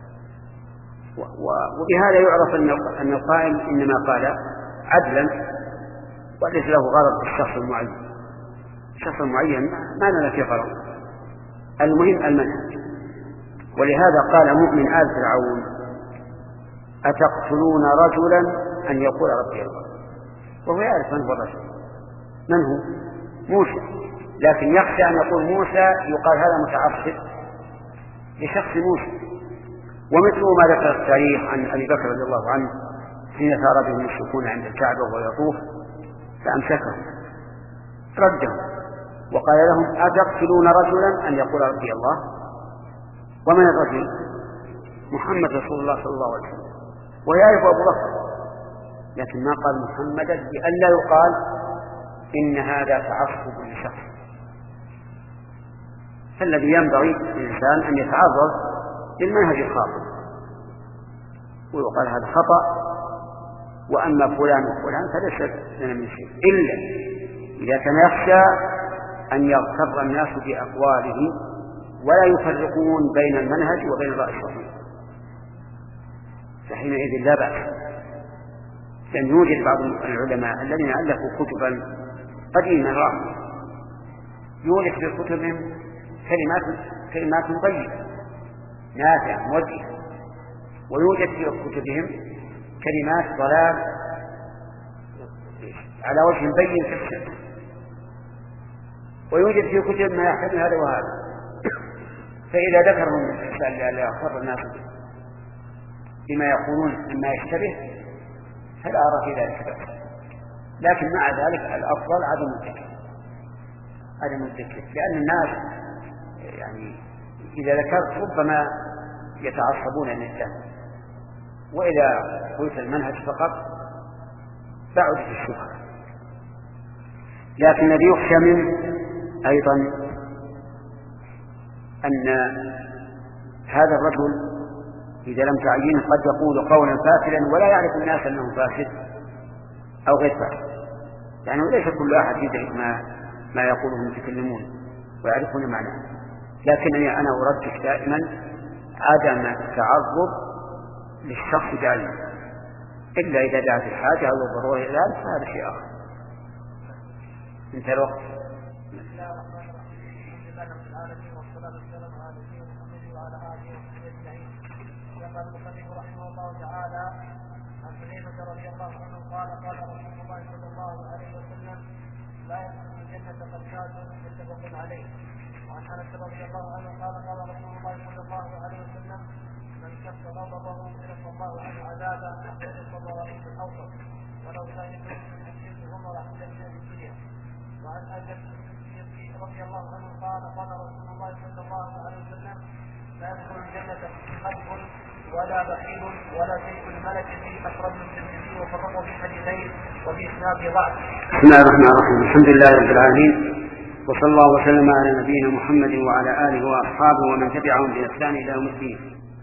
وبهذا يعرف أن القائل إنما قال عدلا وليس له غرض بالشخص المعين. الشخص المعين ما لنا فيه غرض، المهم المنهج. ولهذا قال مؤمن آل فرعون: أتقتلون رجلا أن يقول ربي الله، وهو يعرف من هو الرجل، من هو؟ موسى، لكن يخشى أن يقول موسى يقال هذا متعصب لشخص موسى. ومثل ما ذكر التاريخ عن أبي بكر رضي الله عنه حين ثار بهم المشركون عند الكعبة وهو يطوف فأمسكهم ردهم وقال لهم: أتقتلون رجلا أن يقول ربي الله؟ ومن الرجل؟ محمد رسول الله صلى الله عليه وسلم، ويعرف أبو بكر، لكن ما قال محمدا لئلا يقال إن هذا تعصب لشخص. فالذي ينبغي للإنسان أن يتعرض للمنهج الخاطئ ويقال هذا خطأ، وأما فلان وفلان فليس لنا من شيء، إلا إذا كان يخشى أن يغتر الناس بأقواله ولا يفرقون بين المنهج وبين الرأي الصحيح، فحينئذ لا بأس. لأن يوجد بعض العلماء الذين ألفوا كتبا قديمة رائعة يوجد في كتبهم كلمات كلمات طيبة نافعة موجهة، ويوجد في كتبهم كلمات ضلال على وجه بين في الشرع، ويوجد في كتب ما يحتمل هذا وهذا. فإذا ذكرهم الإنسان لئلا يغتر الناس بما يقولون مما يشتبه فلا أرى في ذلك بأس، لكن مع ذلك الأفضل عدم الذكر عدم الذكر لأن الناس يعني إذا ذكرت ربما يتعصبون للإسلام، وإذا قلت المنهج فقط بعد في الشبهة. لكن الذي يخشى منه أيضا أن هذا الرجل إذا لم تعينه قد يقول قولا فاسدا ولا يعرف الناس أنه فاسد أو غير فاسد، يعني ليس كل أحد يدرك ما ما يقوله المتكلمون ويعرفون معناه، لكنني أنا أرجح دائما عدم التعرض للشخص بعينه إلا إذا دعت الحاجة أو الضرورة إلى ذلك فهذا شيء آخر. انتهى الوقت. قال المصنف رحمه الله تعالى عن حذيفة رضي الله عنه قال قال رسول الله صلى الله عليه وسلم لا يدخل الجنة قتال متفق عليه. وعن انس رضي الله عنه قال قال رسول الله صلى الله عليه وسلم من كف غضبه كف الله عنه عذابا اخرج الطبراني في الاوسط ولو لا يكون من الشرك عمر عند الدنيا. وعن انس رضي الله عنه قال قال رسول الله صلى الله عليه وسلم لا يدخل الجنة قلب ولا بخيل ولا سيف الملك في أخرج الترمذي وفرقه في حديثين وفي إسناد ضعف. بسم الله الرحمن الرحيم. الحمد لله رب العالمين وصلى الله وسلم على نبينا محمد وعلى آله وأصحابه ومن تبعهم بإحسان إلى يوم الدين.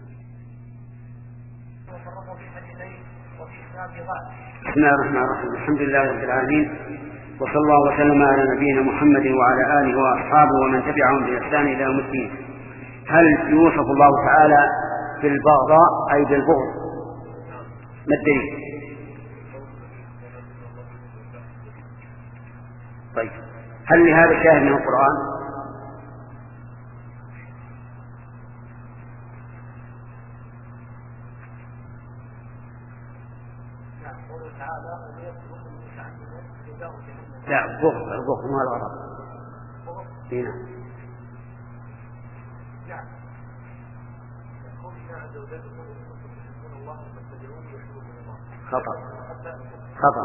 وفرقه في حديثين وفي إسناد ضعف. بسم الله الرحمن الرحيم. الحمد لله رب العالمين وصلى الله وسلم على نبينا محمد وعلى آله وأصحابه ومن تبعهم بإحسان إلى يوم الدين. هل يوصف الله تعالى بالبغضاء أي بالبغض؟ ما الدليل؟ طيب هل لهذا شاهد من القرآن؟ لا بغض البغض ما الغرض. هنا خطأ خطأ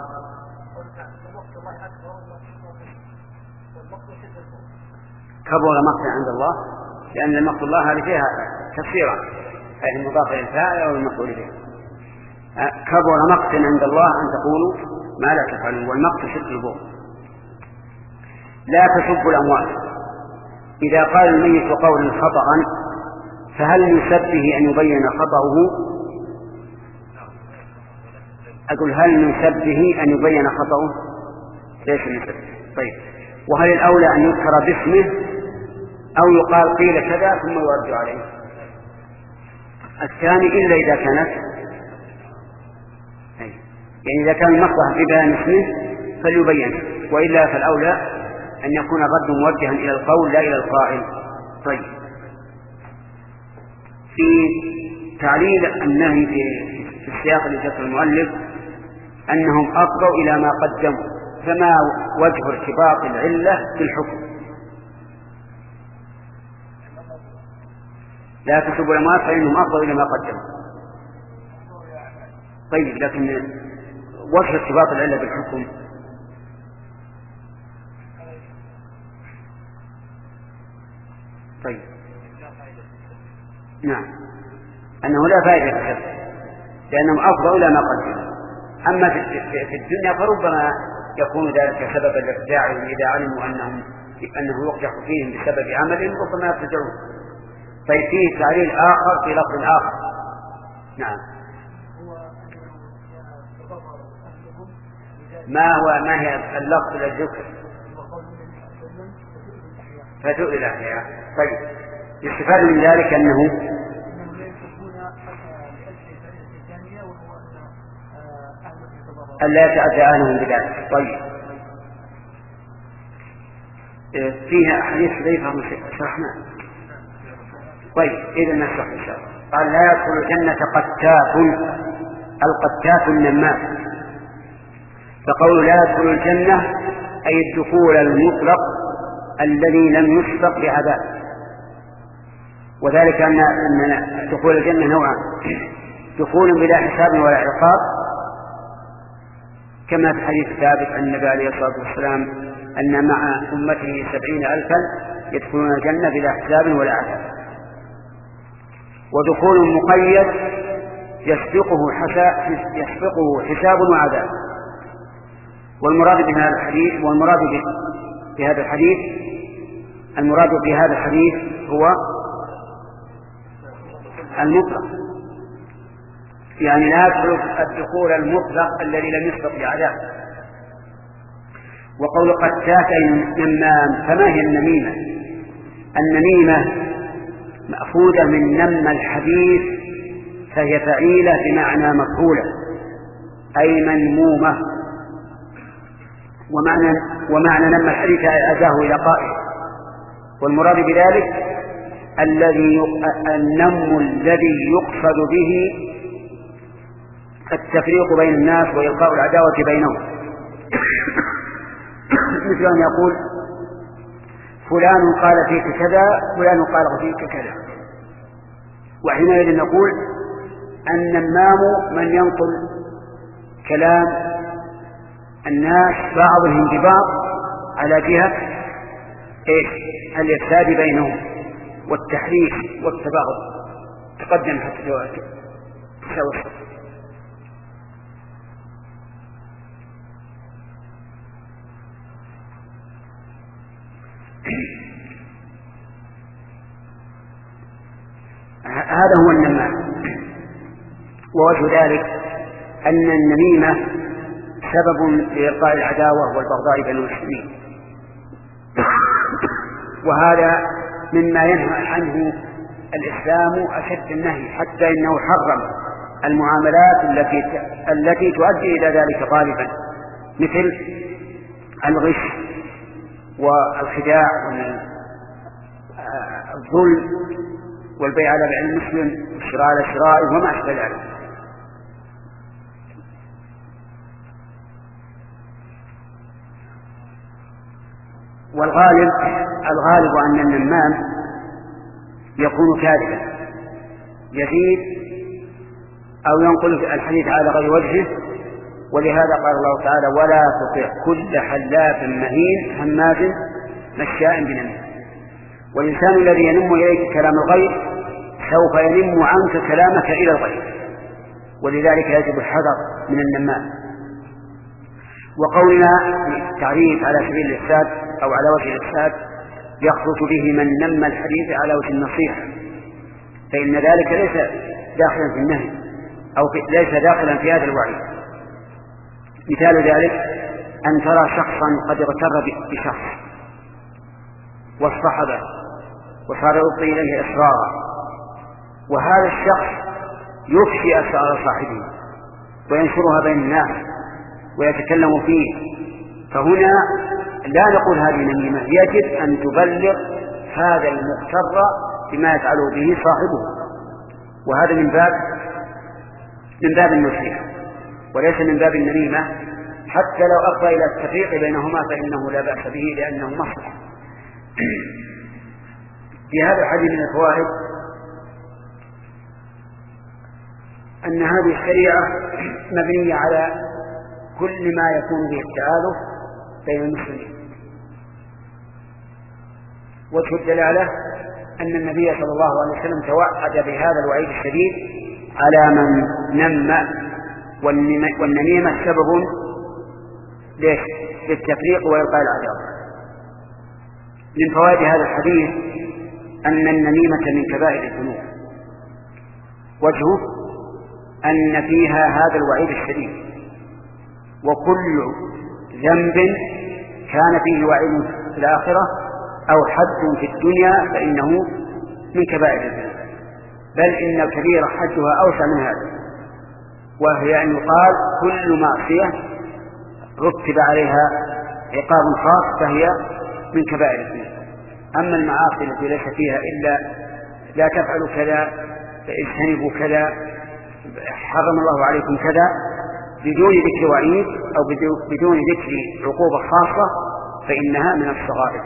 كبر مقتا عند الله، لأن المقت الله هذه فيها تفسيرا، أي المضاف إلى الفاعل أو المفعول به. كبر مقتا عند الله أن تقولوا ما لا تفعلون، والمقت شرك البغض. لا تسبوا الأموات. إذا قال الميت قولا خطأ فهل يسبه أن يبين خطأه؟ أقول هل نسبه أن يبين خطأه؟ ليش نسبه؟ طيب وهل الأولى أن يذكر باسمه أو يقال قيل كذا ثم يرد عليه؟ الثاني إلا إذا كانت يعني إذا كان المصلحة في بيان اسمه فليبين، وإلا فالأولى أن يكون الرد موجها إلى القول لا إلى القائل. طيب في تعليل النهي في السياق الذي ذكر المؤلف أنهم أفضوا إلى ما قدموا، فما وجه ارتباط العلة بالحكم؟ لا تسبوا الأموات فإنهم أفضوا إلى ما قدموا. طيب لكن وجه ارتباط العلة بالحكم؟ طيب نعم أنه لا فائدة في الحفظ لأنهم أفضوا إلى ما قدموا. أما في الدنيا فربما يكون ذلك سببا لارتداعهم إذا علموا أنهم أنه يقدح فيهم بسبب عمل ربما يرتدعون. طيب فيه تعليل آخر في لفظ آخر. نعم ما هو ما هي اللفظ للذكر؟ فتؤل الأحياء. طيب يستفاد من ذلك أنه ألا يتأذى أهلهم بذلك. طيب فيها أحاديث حذيفة شرحنا. طيب إذا نشرح إن شاء الله. قال لا يدخل الجنة قتات، القتات النمام. فقول لا يدخل الجنة أي الدخول المطلق الذي لم يسبق بعذاب، وذلك أن دخول الجنة نوعان: دخول بلا حساب ولا عقاب كما في حديث ثابت عن النبي عليه الصلاة والسلام أن مع أمته سبعين ألفا يدخلون الجنة بلا حساب ولا عذاب. ودخول مقيد يسبقه حساب يسبقه حساب وعذاب. والمراد بهذا الحديث والمراد بهذا الحديث المراد بهذا الحديث هو المطلق، يعني لا يدخل الدخول المطلق الذي لم يسبق بعذاب. وقول قتات نمام، فما هي النميمة؟ النميمة مأخوذة من نم الحديث، فهي فعيلة بمعنى مفعولة أي منمومة، ومعنى, ومعنى نم الحديث أداه إلى قائل، والمراد بذلك الذي النم الذي يقصد به التفريق بين الناس وإلقاء العداوة بينهم. مثل أن يقول فلان قال فيك كذا، فلان قال فيك كذا، وحينئذ نقول النمام من ينقل كلام الناس بعضهم ببعض على جهة إيش؟ الإفساد بينهم والتحريف والتباغض. تقدم حتى تساوي. هذا هو النمام. ووجه ذلك أن النميمة سبب لإلقاء العداوة والبغضاء بين المسلمين، وهذا مما ينهى عنه الإسلام أشد النهي، حتى إنه حرم المعاملات التي التي تؤدي إلى ذلك غالبا، مثل الغش والخداع والظلم والبيع على بيع المسلم والشراء على شرائه وما أشبه ذلك. والغالب الغالب أن النمام يكون كاذبا، يزيد أو ينقل الحديث على غير وجهه، ولهذا قال الله تعالى ولا تطع كل حلاف مهين هماز مشاء بنميم. والإنسان الذي ينم إليك كلام الغير سوف ينم عنك كلامك إلى الغير، ولذلك يجب الحذر من النمام. وقولنا تعريف على سبيل الإفساد أو على وجه الإفساد يخرج به من نم الحديث على وجه النصيحة، فإن ذلك ليس داخلا في النهي أو في ليس داخلا في هذا الوعيد. مثال ذلك أن ترى شخصا قد اغتر بشخص واصطحبه وصار يلقي إليه إسرارا، وهذا الشخص يفشي أسرار صاحبه وينشرها بين الناس ويتكلم فيه، فهنا لا نقول هذه نميمة، يجب أن تبلغ هذا المغتر بما يفعل به صاحبه، وهذا من باب من باب النصيحة وليس من باب النميمة، حتى لو أفضى إلى التفريق بينهما فإنه لا بأس به لأنه مصلحة. في هذا الحديث من الفوائد أن هذه الشريعة مبنية على كل ما يكون به التآلف بين المسلمين. وجه الدلالة أن النبي صلى الله عليه وسلم توعد بهذا الوعيد الشديد على من نم، والنميمة سبب للتفريق وإلقاء العداوة. من فوائد هذا الحديث أن النميمة من كبائر الذنوب، وجهه أن فيها هذا الوعيد الشديد، وكل ذنب كان فيه وعيد في الآخرة أو حد في الدنيا فإنه من كبائر الذنوب، بل إن الكبيرة حدها أوسع من هذا، وهي أن يقال كل معصية رتب عليها عقاب خاص فهي من كبائر الذنوب. أما المعاصي التي ليس فيها إلا لا تفعلوا كذا اجتنبوا كذا حرم الله عليكم كذا بدون ذكر وعيد أو بدون ذكر عقوبة خاصة فإنها من الصغائر.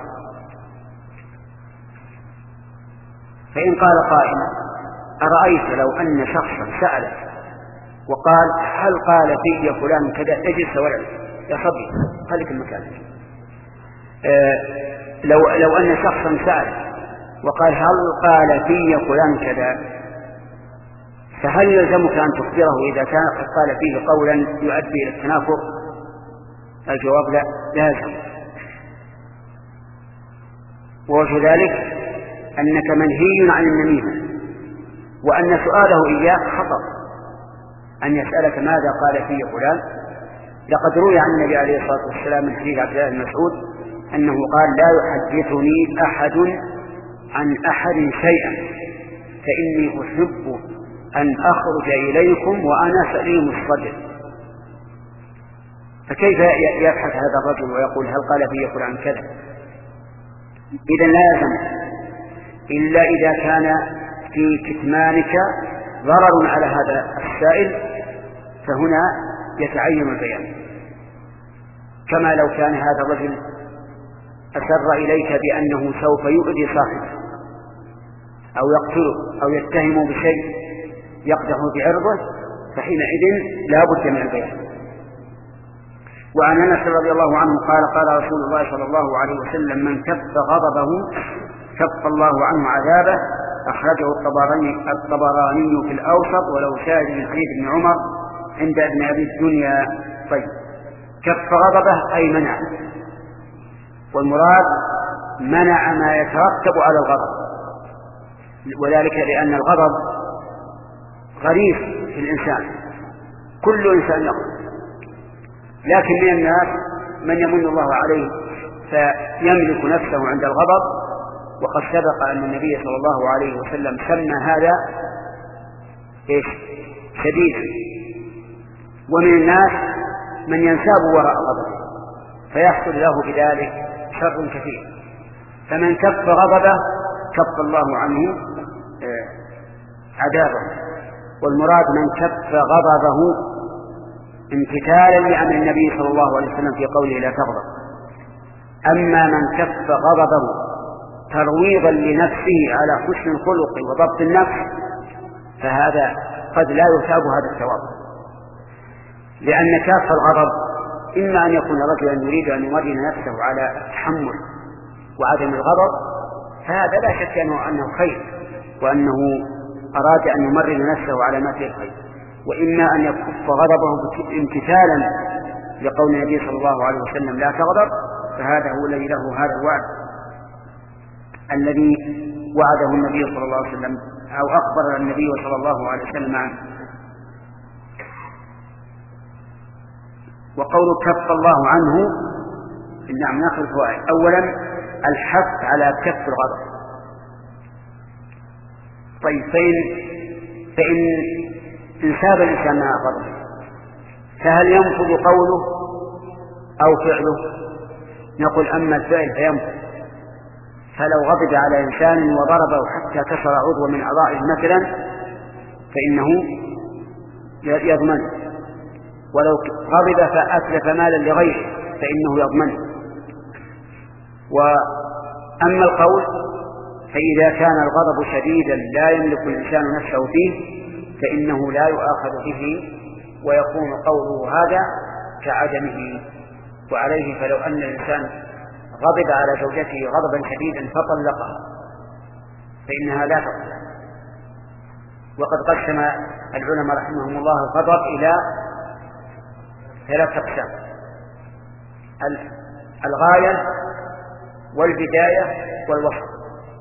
فإن قال قائل أرأيت لو أن شخصا سألك وقال هل قال في فلان كذا اجلس ولا يا صبي خليك المكان. آه لو, لو أن شخصا سأل وقال هل قال في فلان كذا فهل يلزمك أن تخبره إذا كان قد قال فيه قولا يؤدي إلى التنافر؟ الجواب لا لازم. ووجه ذلك أنك منهي عن النميمة، وأن سؤاله إياه خطأ، أن يسألك ماذا قال فيه فلان لقد روي عن النبي عليه الصلاة والسلام من حديث عبد الله بن مسعود أنه قال لا يحدثني أحد عن أحد شيئا فإني أحب أن أخرج إليكم وأنا سليم الصدر. فكيف يبحث هذا الرجل ويقول هل قال في فلان كذا؟ إذا لا يلزم إلا إذا كان في كتمانك ضرر على هذا السائل فهنا يتعين البيان، كما لو كان هذا الرجل أسر إليك بأنه سوف يؤذي صاحبه أو يقتله أو يتهم بشيء يقدح بعرضه فحينئذ لا بد من البيان. وعن أنس رضي الله عنه قال قال رسول الله صلى الله عليه وسلم من كف غضبه كف الله عنه عذابه، أخرجه الطبراني, الطبراني في الأوسط ولو شاهد من حديث ابن عمر عند ابن أبي الدنيا. طيب، كف غضبه أي منع، والمراد منع ما يترتب على الغضب، وذلك لأن الغضب غريب في الإنسان، كل إنسان يغضب، لكن من الناس من يمن الله عليه فيملك نفسه عند الغضب، وقد سبق أن النبي صلى الله عليه وسلم سمى هذا إيش؟ شديدا. ومن الناس من ينساب وراء غضبه فيحصل له بذلك شر كثير، فمن كف غضبه كف الله عنه عذابه. والمراد من كف غضبه امتثالا لأمر النبي صلى الله عليه وسلم في قوله لا تغضب. أما من كف غضبه ترويضا لنفسه على حسن الخلق وضبط النفس فهذا قد لا يثاب هذا الثواب، لأن كاف الغضب إما أن يكون رجلا يريد أن يمرن نفسه على التحمل وعدم الغضب، فهذا لا شك أنه خير وأنه أراد أن يمرن نفسه على ما فيه الخير، وإما أن يكف غضبه امتثالا لقول النبي صلى الله عليه وسلم لا تغضب، فهذا هو الذي له هذا الوعد الذي وعده النبي صلى الله عليه وسلم أو أخبر النبي صلى الله عليه وسلم عنه. وقول كف الله عنه نعم ناخذ فوائد. أولا الحث على كف الغضب. طيب فإن فإن انساب الإنسان مع غضبه فهل ينفذ قوله أو فعله؟ نقول أما الفعل فينفذ، فلو غضب على إنسان وضربه حتى كسر عضو من أعضائه مثلا فإنه يضمن، ولو غضب فأتلف مالا لغيره فإنه يضمن. وأما القول فإذا كان الغضب شديدا لا يملك الإنسان نفسه فيه فإنه لا يؤاخذ به ويكون قوله هذا كعدمه. وعليه فلو أن الإنسان غضب على زوجته غضبا شديدا فطلقها فإنها لا تطلق. وقد قسم العلماء رحمهم الله الغضب إلى ثلاث أقسام: الغاية والبداية والوسط.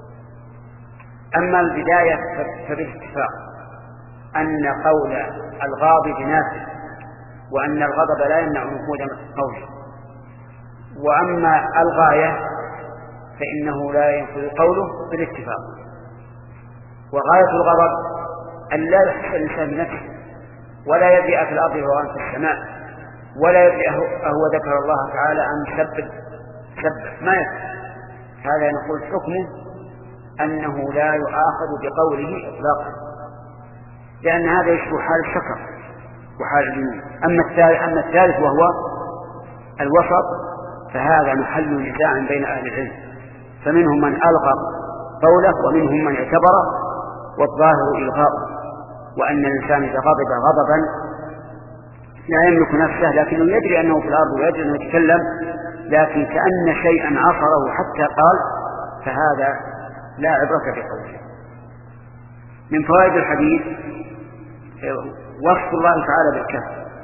أما البداية فبالاتفاق أن قول الغاضب نافذ وأن الغضب لا يمنع نفوذ قوله. وأما الغاية فإنه لا ينفذ قوله بالاتفاق. وغاية الغضب أن لا يحس الإنسان بنفسه ولا يبدأ في الأرض وهو في السماء ولا يبدأ هو ذكر الله تعالى أن سبب سبب ما يفعل. هذا نقول حكمه أنه لا يؤاخذ بقوله إطلاقا، لأن هذا يشبه حال الشكر وحال الجنون. أما الثالث, أما الثالث وهو الوسط فهذا محل نزاع بين أهل العلم، فمنهم من ألغى قوله ومنهم من اعتبره، والظاهر إلغاؤه، وأن الإنسان إذا غضب غضبا لا يملك نفسه لكنه يدري أنه في الأرض ويدري أنه يتكلم لكن كأن شيئا عصره حتى قال، فهذا لا عبرة بقوله. من فوائد الحديث وصف الله تعالى بالكف.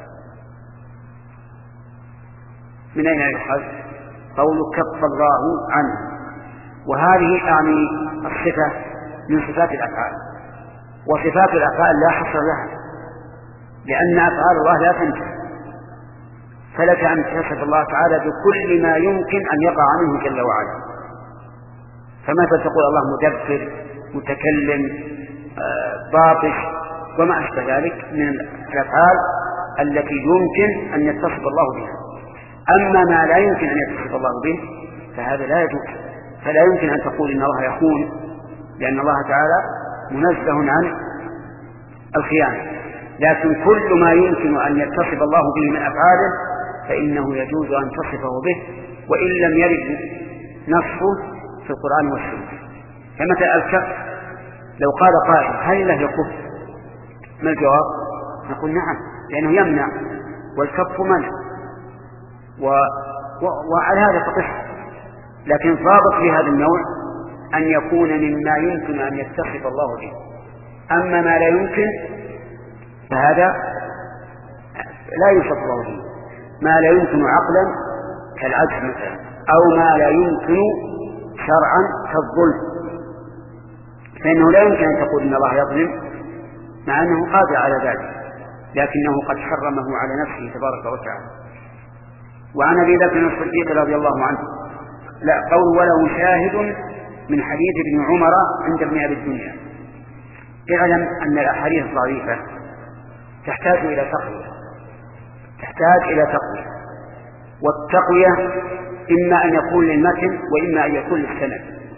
من أين يؤخذ؟ قول كف الله عنه، وهذه أعني الصفة من صفات الأفعال، وصفات الأفعال لا حصر لها، لأن أفعال الله لا تنتهي، فلك أن تصف الله تعالى بكل ما يمكن أن يقع منه جل وعلا. فمثل تقول الله مدبر، متكلم، باطش وما أشبه ذلك من الأفعال التي يمكن أن يتصف الله بها. أما ما لا يمكن أن يتصف الله به فهذا لا يجوز. فلا يمكن أن تقول إن الله يخون، لأن الله تعالى منزه عن الخيانة. لكن كل ما يمكن أن يتصف الله به من أفعاله فإنه يجوز أن تصفه به، وإن لم يرد نصه في القرآن والسنة. كمثل الكف، لو قال قائل هل له يكف؟ ما الجواب؟ نقول نعم، لأنه يمنع، والكف منع، و... و... وعلى هذا فقط. لكن ضابط في هذا النوع أن يكون مما يمكن أن يتصف الله به. أما ما لا يمكن فهذا لا يوصف الله به. ما لا يمكن عقلا كالعجز مثلا، أو ما لا يمكن شرعا كالظلم، فإنه لا يمكن أن تقول إن الله يظلم مع أنه قادر على ذلك، لكنه قد حرمه على نفسه تبارك وتعالى. وعن أبي بكر الصديق رضي الله عنه لا قول وله شاهد من حديث ابن عمر عند ابن أبي الدنيا. اعلم أن الأحاديث الضعيفة تحتاج إلى تقوية، تحتاج إلى تقوية، والتقوية إما أن يكون للمتن وإما أن يكون للسند.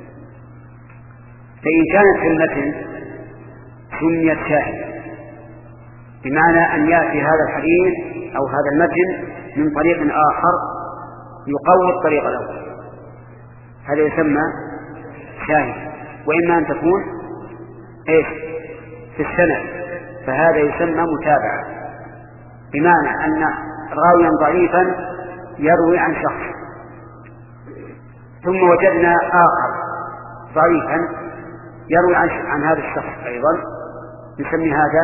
فإن كانت في المتن سميت شاهد، بمعنى أن يأتي هذا الحديث أو هذا المتن من طريق آخر يقوي الطريق الأول، هذا يسمى شاهد. وإما أن تكون إيش في السند، فهذا يسمى متابعة، بمعنى أن راويا ضعيفا يروي عن شخص ثم وجدنا آخر ضعيفا يروي عن هذا الشخص أيضا، نسمي هذا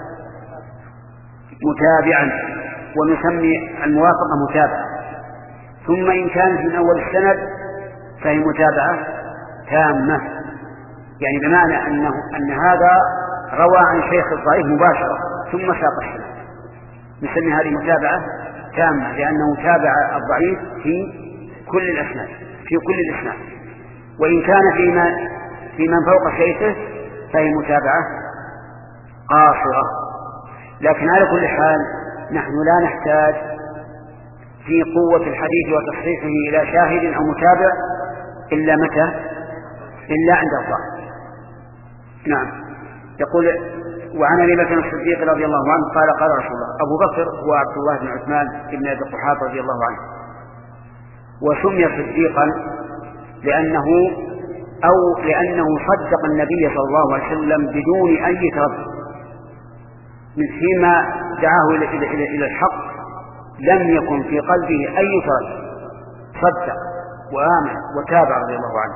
متابعا، ونسمي الموافقة متابعة. ثم إن كانت من أول السند فهي متابعة تامة، يعني بمعنى أنه أن هذا روى عن شيخ الضعيف مباشرة ثم ساق السند، نسمي هذه متابعة تامة، لأنه تابع الضعيف في كل الأسناد في كل الإسناد. وإن كان فيما في من فوق شيخه فهي متابعة قاصرة. لكن على كل حال نحن لا نحتاج في قوة الحديث وتصحيحه إلى شاهد أو متابع إلا متى؟ إلا عند الضعف. نعم. يقول وعن أبي بكر الصديق رضي الله عنه قال قال رسول الله. أبو بكر هو عبد الله بن عثمان بن أبي قحافة رضي الله عنه، وسمي صديقا لأنه أو لأنه صدق النبي صلى الله عليه وسلم بدون أي تردد، من فيما دعاه إلى, إلى, إلى, إلى الحق لم يكن في قلبه أي تردد، صدق وآمن وتابع رضي الله عنه.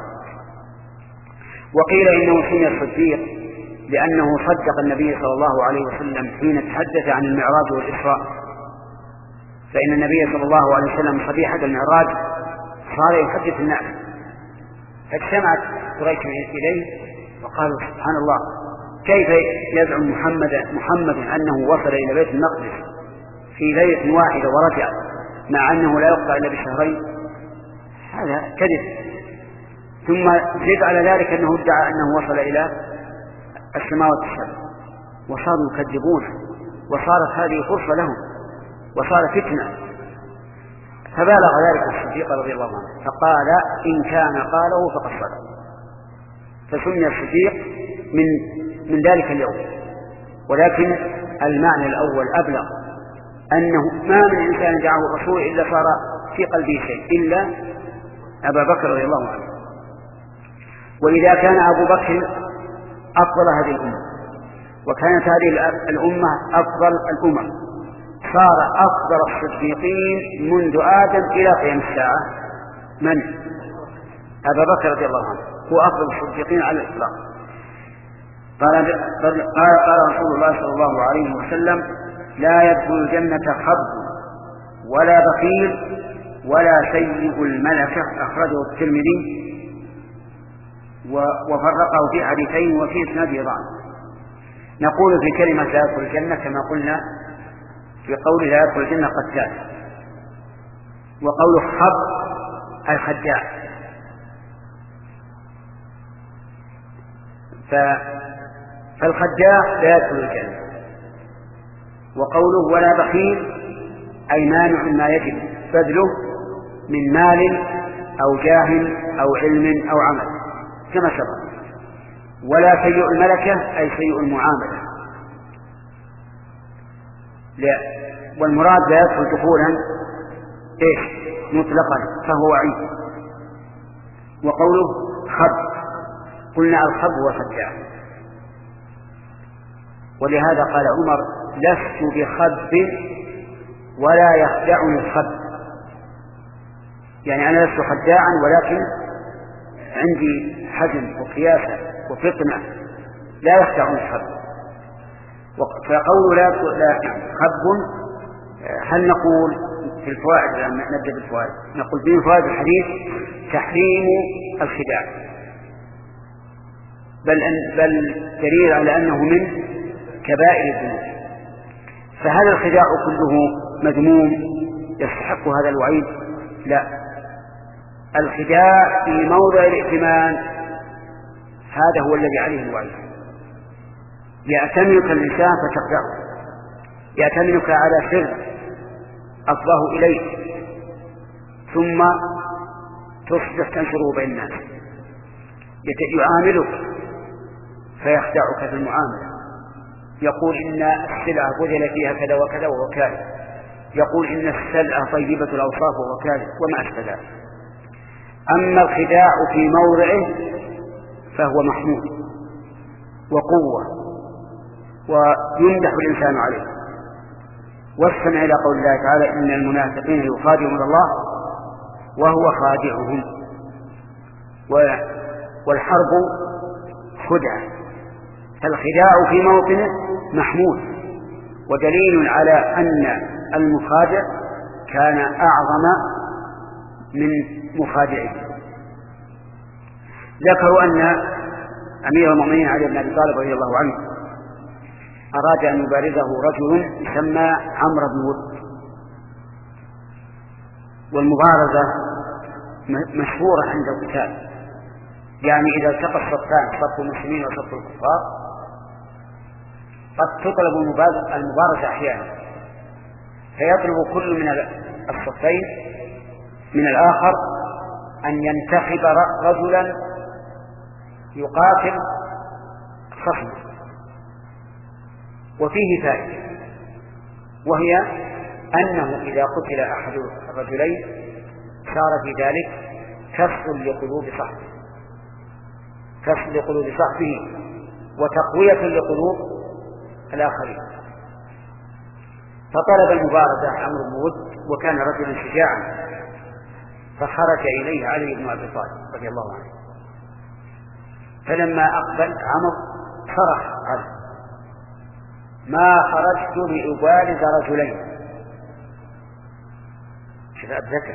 وقيل إنه سمي الصديق لأنه صدق النبي صلى الله عليه وسلم حين تحدث عن المعراج والإسراء، فإن النبي صلى الله عليه وسلم صبيحة المعراج صار يحدث الناس، فاجتمعت قريش إليه وقالوا سبحان الله كيف يزعم محمد محمد أنه وصل إلى بيت المقدس في ليلة واحدة ورجع مع أنه لا يقطع إلا بشهرين؟ هذا كذب. ثم زيد على ذلك أنه ادعى أنه وصل إلى السماوات السبع، وصاروا يكذبونه، وصارت هذه فرصة لهم وصار فتنة. فبالغ ذلك الصديق رضي الله عنه فقال إن كان قاله فقد صدق، فسمي الصديق من من ذلك اليوم. ولكن المعنى الأول أبلغ، أنه ما من إنسان دعاه الرسول إلا صار في قلبه شيء إلا أبا بكر رضي الله عنه. وإذا كان أبو بكر أفضل هذه الأمة وكانت هذه الأمة أفضل الأمم، صار أفضل الصديقين منذ آدم إلى قيام الساعة من؟ أبا بكر رضي الله عنه، هو أفضل الصديقين على الإطلاق. قال, قال رسول الله صلى الله عليه وسلم لا يدخل الجنة خب ولا بخيل ولا سيء الملكة، أخرجه الترمذي وفرقه في حديثين وفي إسناده ضعف. نقول في كلمة لا يدخل الجنة كما قلنا في قول لا يدخل الجنة قتال، وقوله خب الخداع. فالخداع لا يدخل الجنة. وقوله ولا بخيل أي مانع ما يجب بذله من مال أو جاه أو علم أو عمل كما سبق. ولا سيء الملكة أي سيء المعاملة. لا، والمراد لا يدخل دخولا إيش مطلقا فهو وعيد. وقوله خب قلنا الخب هو الخداع. ولهذا قال عمر لست بخب ولا يخدعني الخب، يعني أنا لست خداعا ولكن عندي حزم وقياسة وفطنة لا يخدعني الخب. فقول لا خب هل نقول في الفوائد لما نبدأ بالفوائد نقول في فوائد الحديث تحريم الخداع، بل, أن بل دليل على أنه من كبائر الذنوب. فهل الخداع كله مذموم يستحق هذا الوعيد؟ لا، الخداع في موضع الائتمان هذا هو الذي عليه الوعيد. يأتمنك الإنسان فتخدعه، يأتمنك على سر أفضاه إليه ثم تصبح تنشره بين الناس، يعاملك فيخدعك في المعاملة، يقول إن السلعة بذل فيها كذا وكذا وهو كاذب، يقول إن السلعة طيبة الأوصاف وهو كاذب وما أشبه ذلك. أما الخداع في موضعه فهو محمود وقوة ويمدح الإنسان عليه. واستمع إلى قول الله تعالى إن المنافقين يخادعون الله وهو خادعهم. والحرب خدعة، فالخداع في موطنه محمود ودليل على أن المخادع كان أعظم من مخادعه. ذكروا أن أمير المؤمنين علي بن أبي طالب رضي الله عنه أراد أن يبارزه رجل يسمى عمرو بن ود، والمبارزة مشهورة عند القتال، يعني إذا التقى الصفان صف المسلمين وصف الكفار قد تطلب المبارزة أحيانا، فيطلب كل من الصفين من الآخر أن ينتخب رجلا يقاتل خصمه، وفيه فائدة، وهي أنه إذا قتل أحد الرجلين صار في ذلك كسر لقلوب صاحبه، كسر لقلوب صاحبه وتقوية لقلوب الآخرين. فطلب المبارزة عمرو بن ود وكان رجلا شجاعا، فخرج إليه علي بن أبي طالب رضي الله عنه، فلما أقبل عمرو صرح عليه ما خرجت لأبارز رجلين. شباب ذكر،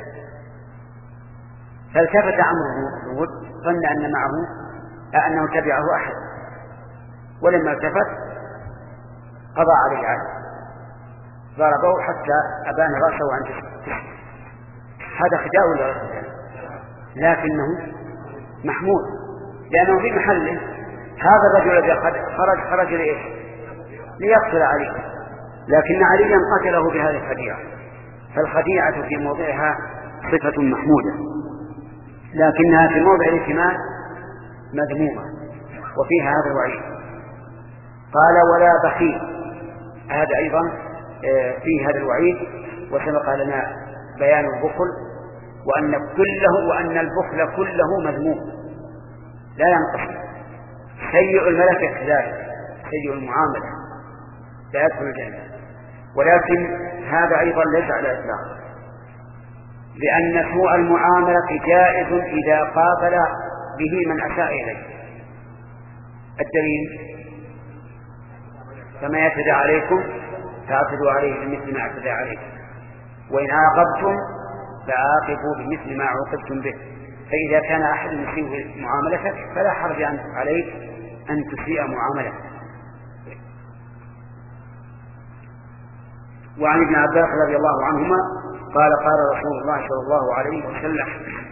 فالتفت عمرو بن ود ظن أن معه أنه تبعه أحد، ولما التفت قضى عليه علي ضربه حتى أبان رأسه عن جسمه. هذا خداع لرجل لكنه محمود لأنه في محله. هذا الرجل الذي خرج خرج لإيش؟ ليقتل علي، لكن عليا قتله بهذه الخديعة. فالخديعة في موضعها صفة محمودة، لكنها في موضع الائتمان مذمومة وفيها هذا الوعيد. قال ولا بخيل، هذا أيضا فيه هذا الوعيد، وسبق لنا بيان البخل وأن كله وأن البخل كله مذموم لا ينقص. سيء الملكة كذلك، سيء المعاملة لا يدخل الجنة. ولكن هذا أيضا ليس على الإطلاق، لأن سوء المعاملة جائز إذا قابل به من أساء إليه. الدليل كما يعتدى عليكم فاعتدوا عليه بمثل ما اعتدى عليكم، وإن عاقبتم فعاقبوا بمثل ما عوقبتم به. فإذا كان أحد يسيء معاملتك فلا حرج عليك أن تسيء معاملتك. وعن ابن عباس رضي الله عنهما قال قال رسول الله صلى الله عليه وسلم: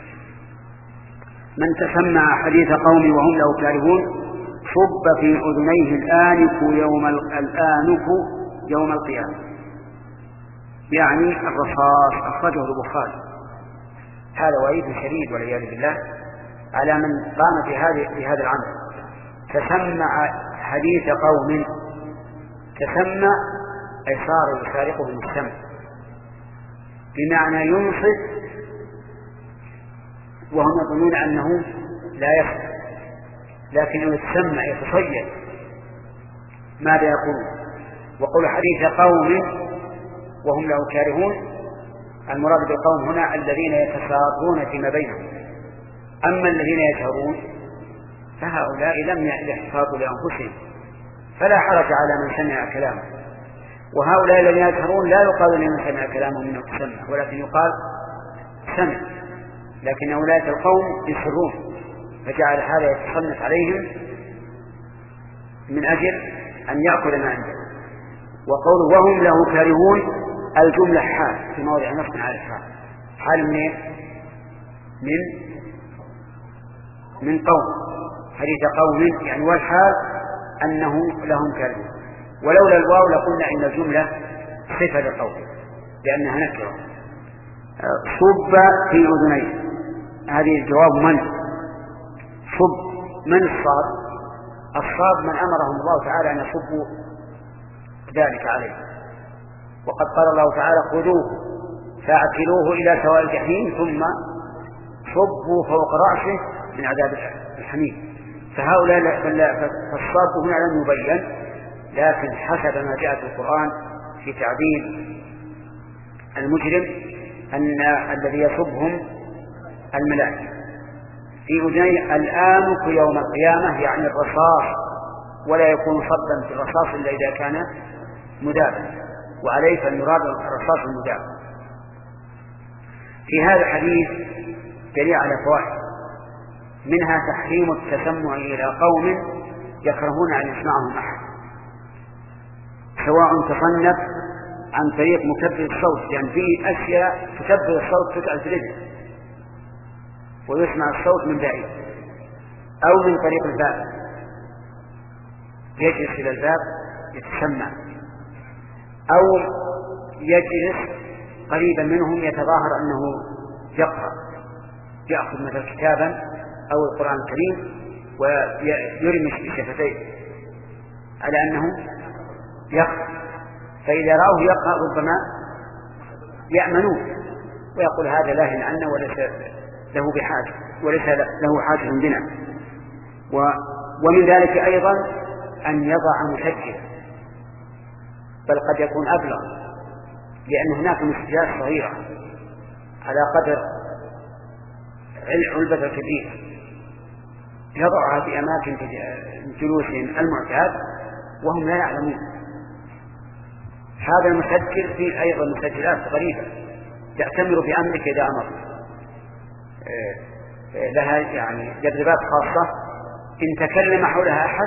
من تسمع حديث قوم وهم له كارهون صب في أذنيه الآنك يوم الآنك يوم القيامة، يعني الرصاص. أخرجه البخاري. هذا وعيد شديد والعياذ بالله على من قام في هذه في هذا العمل. تسمع حديث قوم، تسمع أي صار يسارقهم السمع، بمعنى ينصت وهم يظنون أنه لا يسمع، لكن يتسمع يتصيد ماذا يقولون. وقول حديث قوم وهم له كارهون، المراد بالقوم هنا الذين يتساقون فيما بينهم. أما الذين يجهرون فهؤلاء لم يحفظوا لأنفسهم، فلا حرج على من سمع كلامه. وهؤلاء الذين يجهرون لا يقال لمن سمع كلامه منه تسمع، ولكن يقال سمع. لكن أولئك القوم يسرون، فجعل هذا يتصنف عليهم من أجل أن يأكل ما عنده. وقوله وهم له كارهون الجملة حال في موضع نصب على الحال. حال من من من قوم، حديث قوم يعني، والحال أنه لهم كارهون. ولولا الواو لقلنا إن الجملة صفة لقوم لأنها نكرة. صب في أذنيه، هذه الجواب من صب. من الصاد؟ الصاد من أمرهم الله تعالى أن يصبوا ذلك عليه. وقد قال الله تعالى خذوه فاعتلوه إلى سواء الجحيم ثم صبوا فوق رأسه من عذاب الحميم. فهؤلاء فالصاد هنا لم يبين، لكن حسب ما جاء في القرآن في تعبير المجرم أن الذي يصبهم الملائكة. في أذنيه الآنك يوم القيامة يعني الرصاص، ولا يكون صبا في الرصاص إلا إذا كان مدابا، وعليه فالمراد الرصاص المداب. في هذا الحديث دليل على فوائد، منها تحريم التسمع إلى قوم يكرهون أن يسمعهم أحد، سواء تصنف عن طريق مكبر الصوت، يعني في أشياء تكبر الصوت تجعل تريد ويسمع الصوت من بعيد، أو من طريق الباب يجلس إلى الباب يتسمع، أو يجلس قريبا منهم يتظاهر أنه يقرأ، يأخذ مثل كتابا أو القرآن الكريم ويرمش بشفتيه على أنه يقرأ، فإذا رأوه يقرأ ربما يأمنون ويقول هذا لاهٍ عنا وليس له بحاجة وليس له حاجة بنا. ومن ذلك أيضا أن يضع مسجل، بل قد يكون أبلغ، لأن هناك مسجات صغيرة على قدر علبة كبيرة يضعها في أماكن جلوسهم المعتاد وهم لا يعلمون. هذا المسجل فيه أيضا مسجلات غريبة تأتمر بأمرك إذا أمر، لها يعني تدريبات خاصة، إن تكلم حولها أحد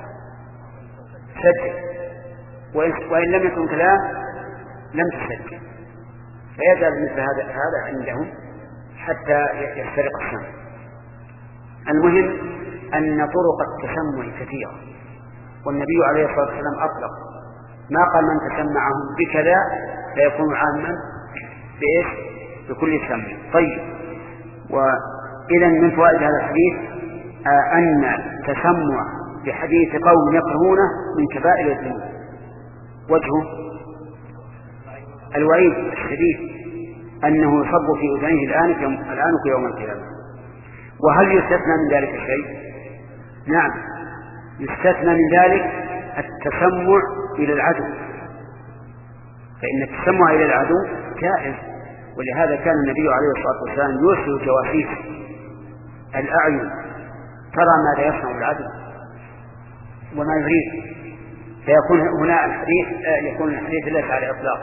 سجل، وإن لم يكن كلام لم تسجل، فيجعل مثل هذا هذا عندهم حتى يسترق السمع. المهم أن طرق التسمع كثيرة، والنبي عليه الصلاة والسلام أطلق، ما قال من تسمعهم بكذا فيكون عاما بإيش؟ بكل سمع. طيب، وإذا من فوائد هذا الحديث أن التسمع بحديث قوم يكرهونه من كبائر الذنوب. وجهه الوعيد الشديد أنه يصب في أذنيه الآنك يوم, الآنك يوم القيامة. وهل يستثنى من ذلك شيء؟ نعم، يستثنى من ذلك التسمع إلى العدو، فإن التسمع إلى العدو جائز، ولهذا كان النبي عليه الصلاة والسلام يرسل جواسيس الأعين ترى ماذا يصنع العدو وما يريد، فيكون هنا الحديث يكون الحديث ليس على إطلاق،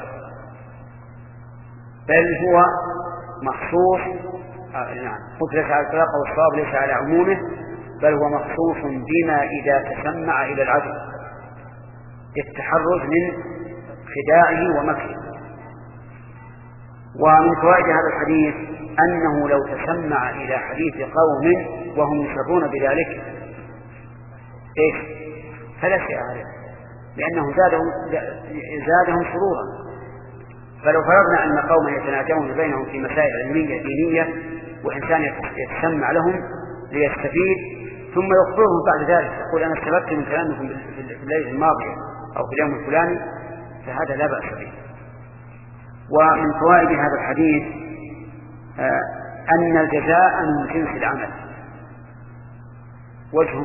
بل هو مخصوص، يعني قلت ليس على الإطلاق والصواب ليس على عمومه، بل هو مخصوص بما إذا تسمع إلى العدو للتحرز من خداعه ومكره. ومن فوائد هذا الحديث أنه لو تسمع إلى حديث قوم وهم يشعرون بذلك إيش فلا شيء عليه، لأنه زادهم, زادهم سرورا. فلو فرضنا أن قوما يتناجون بينهم في مسائل علمية دينية وإنسان يتسمع لهم ليستفيد ثم يخبرهم بعد ذلك يقول أنا استفدت من كلامكم في الليلة الماضية أو في اليوم الفلاني، فهذا لا بأس به. ومن فوائد هذا الحديث آه أن الجزاء من جنس العمل. وجهه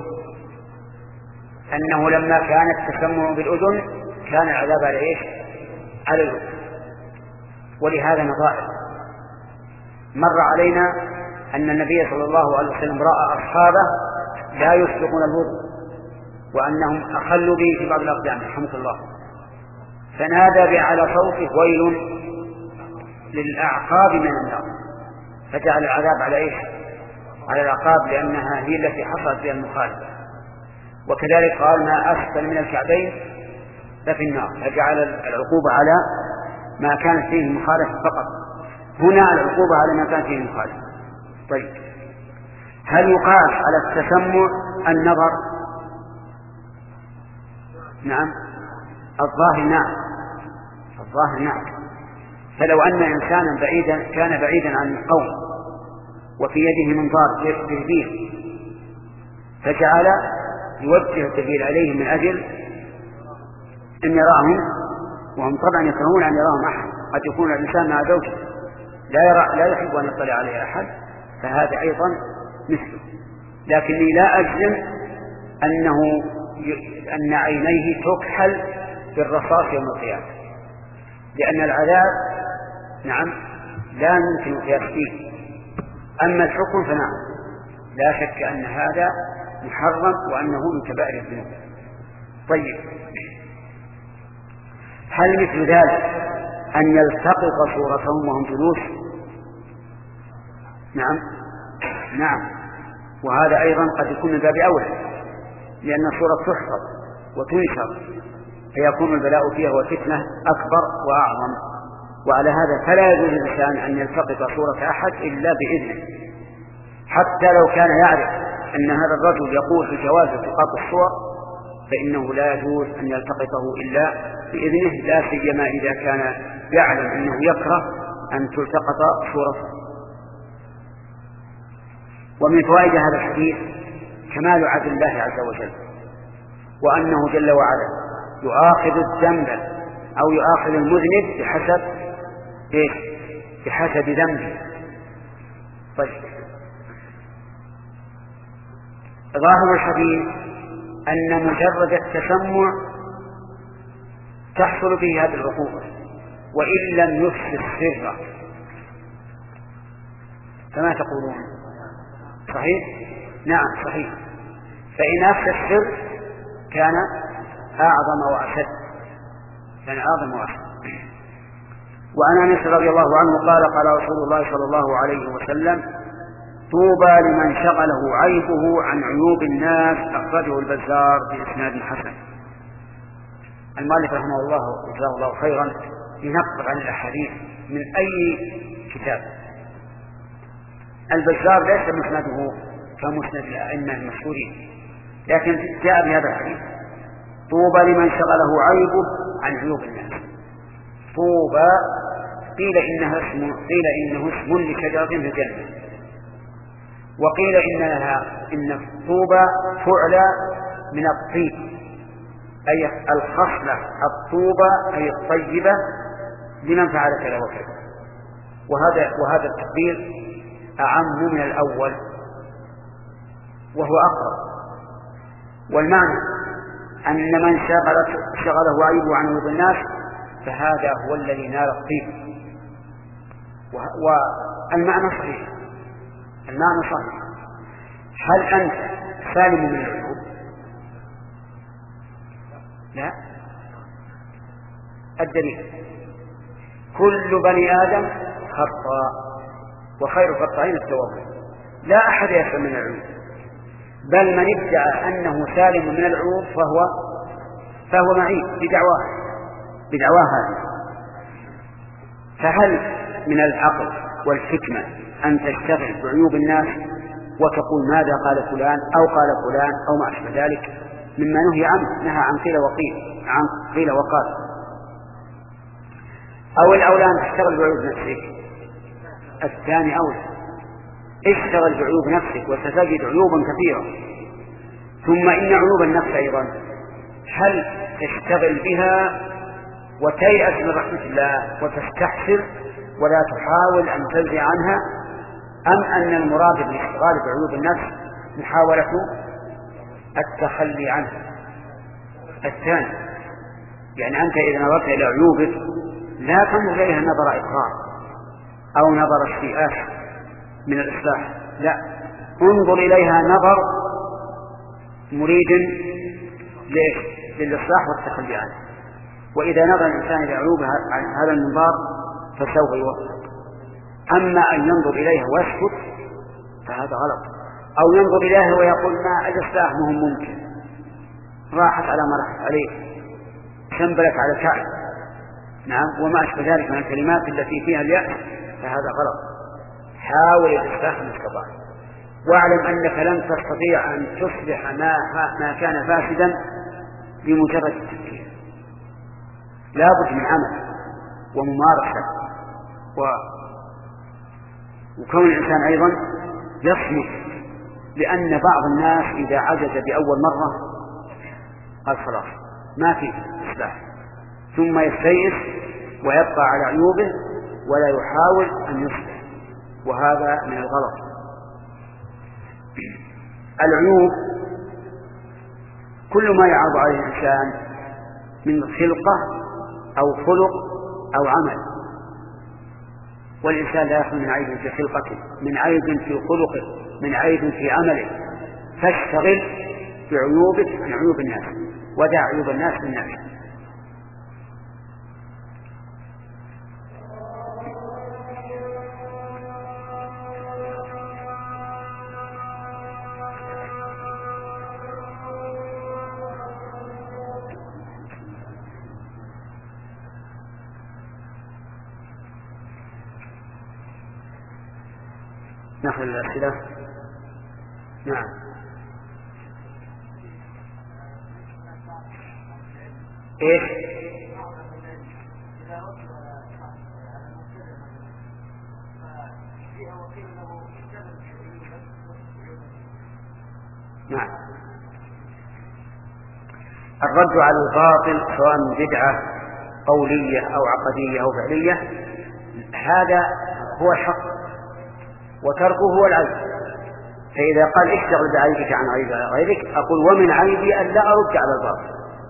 أنه لما كان التسمع بالأذن كان العذاب على إيش؟ على الأذن. ولهذا نظائر مر علينا أن النبي صلى الله عليه وسلم رأى أصحابه لا يسبقون الوضوء وأنهم أخلوا به في بعض الأقدام رحمه الله، فنادى بأعلى صوته ويل للأعقاب من النار، فجعل العذاب على إيش؟ على الأعقاب، لأنها هي التي حصلت بها المخالفة. وكذلك قال ما أسفل من الكعبين ففي النار، فجعل العقوبة على ما كانت فيه المخالفة فقط. هنا العقوبة على ما كان فيه المخالفة. طيب هل يقاس على التسمع النظر؟ نعم الظاهر نعم، الظاهر نعم. فلو أن إنسانا بعيدا كان بعيدا عن القوم وفي يده منظار تهديه فجعل يوجه التهديد عليهم من أجل أن يراهم، وهم طبعا يكرهون أن يراهم أحد، قد يكون الإنسان مع زوجه لا يرى لا يحب أن يطلع عليه أحد، فهذا أيضا مثله. لكني لا أجزم أنه ي... أن عينيه تكحل بالرصاص يوم القيامة، لأن العذاب نعم لا يمكن القياس فيه. أما الحكم فنعم لا شك أن هذا محرم وأنه من كبائر الذنوب. طيب هل مثل ذلك أن يلتقط صورتهم وهم جلوس؟ نعم نعم، وهذا أيضا قد يكون من باب أولى، لأن الصورة تحفظ وتنشر فيكون البلاء فيها والفتنة أكبر وأعظم. وعلى هذا فلا يجوز للإنسان أن يلتقط صورة أحد إلا بإذنه، حتى لو كان يعرف أن هذا الرجل يقول بجواز التقاط الصور فإنه لا يجوز أن يلتقطه إلا بإذنه، لا سيما إذا كان يعلم أنه يكره أن تلتقط صورته. ومن فوائد هذا الحديث كمال عدل الله عز وجل، وأنه جل وعلا يؤاخذ الذنب أو يؤاخذ المذنب بحسب إيه؟ بحسب ذنبه. طيب ظاهر الحديث أن مجرد التسمع تحصل به هذه العقوبة وإن لم يفسد السر، كما تقولون صحيح؟ نعم صحيح. فإن أفسد السر كان أعظم وأشد، كان أعظم وأشد. وعن أنس رضي الله عنه قال قال رسول الله صلى الله عليه وسلم طوبى لمن شغله عيبه عن عيوب الناس، أخرجه البزار بإسناد حسن. المؤلف رحمه الله وجزاه الله خيرا ينقل عن الأحاديث من أي كتاب. البزار ليس مسنده كمسند الأئمة المشهورين، لكن جاء بهذا الحديث طوبى لمن شغله عيبه عن عيوب الناس. طوبى قيل إنها اسم قيل إنه اسم لشجرة في الجنة، وقيل إن لها إن الطوبى فعل من الطيب، أي الخصلة الطوبى أي الطيبة لمن فعل كذا وكذا. وهذا وهذا التقدير أعم من الأول وهو أقرب. والمعنى أن من شغل شغله عيبه عن عيوب الناس فهذا هو الذي نال الطيب. والمعنى صحيح، المعنى صحيح. هل أنت سالم من العيوب؟ لا. الدليل كل بني آدم خطاء وخير الخطائين التوابون، لا أحد يسلم من العيوب، بل من ادعى أنه سالم من العيوب فهو فهو معيب بدعواه بدعواه هذه. فهل من العقل والحكمة أن تشتغل بعيوب الناس وتقول ماذا قال فلان أو قال فلان أو ما أشبه ذلك مما نهي عنه، نهى عن قيل وقيل، عن قيل وقال. أو الأولى أن تشتغل بعيوب نفسك، الثاني أولى، اشتغل بعيوب نفسك وستجد عيوبا كثيرة. ثم إن عيوب النفس أيضا هل تشتغل بها وتيأس من رحمة الله وتستحسر ولا تحاول أن تنزع عنها، أم أن المراد بالاشتغال بعيوب النفس محاولة التخلي عنها؟ الثاني، يعني أنت إذا نظرت إلى عيوبك لا تنظر إليها نظر إقرار أو نظر استيئاس من الإصلاح، لا، انظر إليها نظر مريد للإصلاح والتخلي عنه. وإذا نظر الإنسان إلى عيوبها عن هذا المنظار فسوف يوفق. أما أن ينظر إليها ويسكت فهذا غلط، أو ينظر إليها ويقول ما الإصلاح مهم ممكن، راحت على ما راحت عليه، شنبلت على كعب، نعم، وما أشبه ذلك من الكلمات التي فيها اليأس، فهذا غلط. حاول الإصلاح ما استطعت، واعلم أنك لن تستطيع أن تصلح ما, ما كان فاسدا بمجرد التفكير، لا بد من عمل وممارسة و... وكون الإنسان أيضا يصمت، لأن بعض الناس إذا عجز بأول مرة قال خلاص ما فيه إصلاح، ثم يستيئس ويبقى على عيوبه ولا يحاول أن يصلح، وهذا من الغلط. العيوب كل ما يعرض عليه الإنسان من خلقة أو خلق أو عمل، والإنسان لا يخلو من عيب في خلقته، من عيب في خلقه، من عيب في عمله، فاشتغل بعيوبك عن عيوب الناس ودع عيوب الناس للناس. نأخذ الأسئلة. نعم. إيش؟ نعم. الرد على الباطل سواء بدعة قولية أو عقدية أو فعلية هذا هو الحق، وتركه هو العيب. فإذا قال اشتغل بعيبك عن عيب غيرك، أقول ومن عيبي أن لا أرد على الباطل،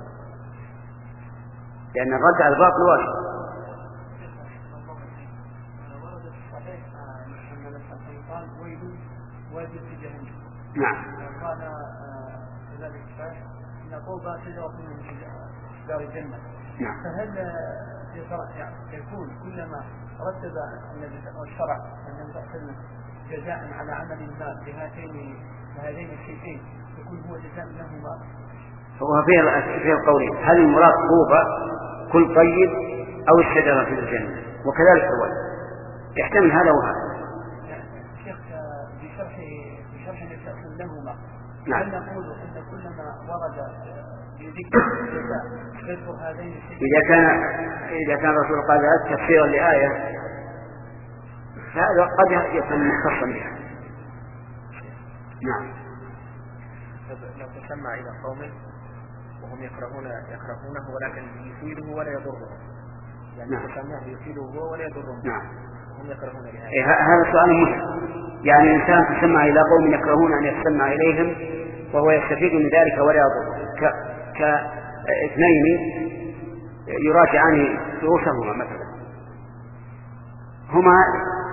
لأن الرد على الباطل واجب. نعم. قال كذلك إن طوبى شجرة من دار الجنة. نعم. فهل يكون كلما رتب الشرع أن ينتقل جزاء على عمل ما بهاتين بهذين الشيئين يكون هو جزاء لهما؟ هو فيه القولين، هل المراد طوبى كل طيب أو الشجرة في الجنة؟ وكذلك هو يحتمل هذا وهذا. شيخ بشرح بشرح يتأكل لهما. نعم. هل نقول أن كلما ورد بذكر الجزاء يذكر هذين الشيئين؟ إذا كان إذا كان الرسول قال ذلك تفسيرا لآية هذا قد يكون مختصا بها. نعم. لو تسمع إلى قوم وهم يكرهون يكرهونه ولكن يفيده ولا يضره، يعني نعم. تسمعه يفيده هو ولا يضره. نعم. هم يكرهون لهذا. إيه هذا سؤال مهم. يعني الإنسان تسمع إلى قوم يكرهون أن يسمع إليهم وهو يستفيد من ذلك ولا يضره، كاثنين يراجعان دروسهما مثلا، هما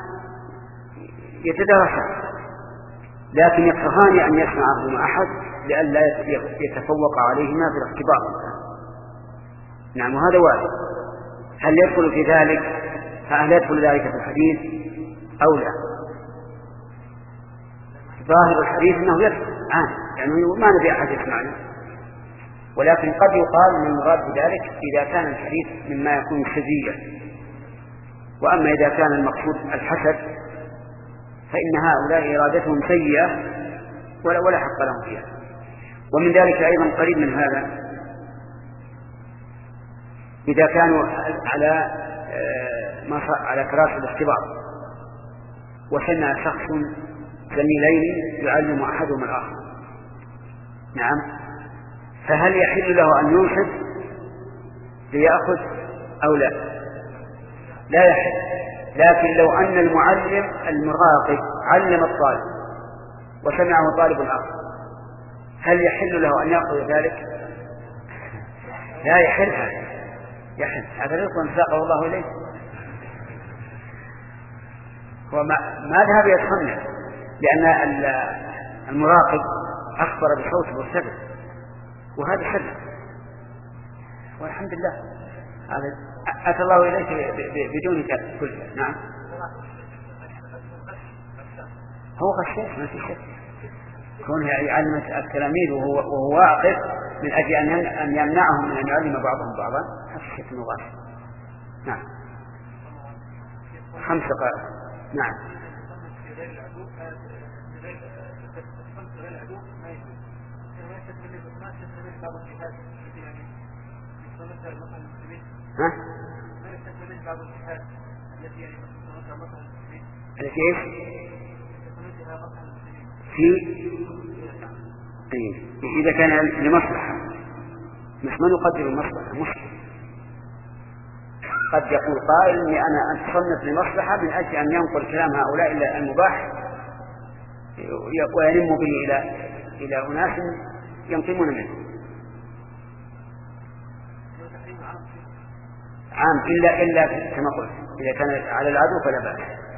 يتدارسان لكن يكرهان أن يسمعهما أحد لئلا يتفوق عليهما في الاختبار. نعم، وهذا وارد. هل يدخل في ذلك هل يدخل ذلك في الحديث أو لا؟ ظاهر الحديث أنه يدخل آه. يعني ما نبي أحد يسمعنا، ولكن قد يقال من المراد بذلك إذا كان الحديث مما يكون شذيا وأما إذا كان المقصود الحسد فإن هؤلاء إرادتهم سيئة ولا, ولا حق لهم فيها. ومن ذلك أيضا قريب من هذا إذا كانوا على على كراسي الاختبار وسمع شخص زميلين يعلم أحدهم الآخر، نعم، فهل يحل له أن ينشد ليأخذ أو لا؟ لا يحل. لكن لو أن المعلم المراقب علم الطالب وسمعه طالب آخر هل يحل له أن يأخذ ذلك؟ لا يحل. هذا يحل، هذا رزق ساقه الله إليه. وما ما ذهب يتصنف، لأن المراقب أخبر بصوت مرتفع وهذا سلم، والحمد لله هذا أتى الله إليك بدون كل. نعم، هو غشاش ما في شك، كونه يعلم التلاميذ وهو, وهو واقف من أجل أن يمنعهم من أن يعلم بعضهم بعضا، هذا الشك مغاش. نعم، خمس دقائق. نعم، ها؟ التي ايش؟ في إذا كان لمصلحة، مش ما نقدر المصلحة مشكلة. قد يقول قائل إني أنا أتصنف لمصلحة من أجل أن ينقل كلام هؤلاء إلى المباح وينم به إلى إلى أناس ينقمون منه. عام إلا إلا كما قلت إذا كان على العدو فلا بأس.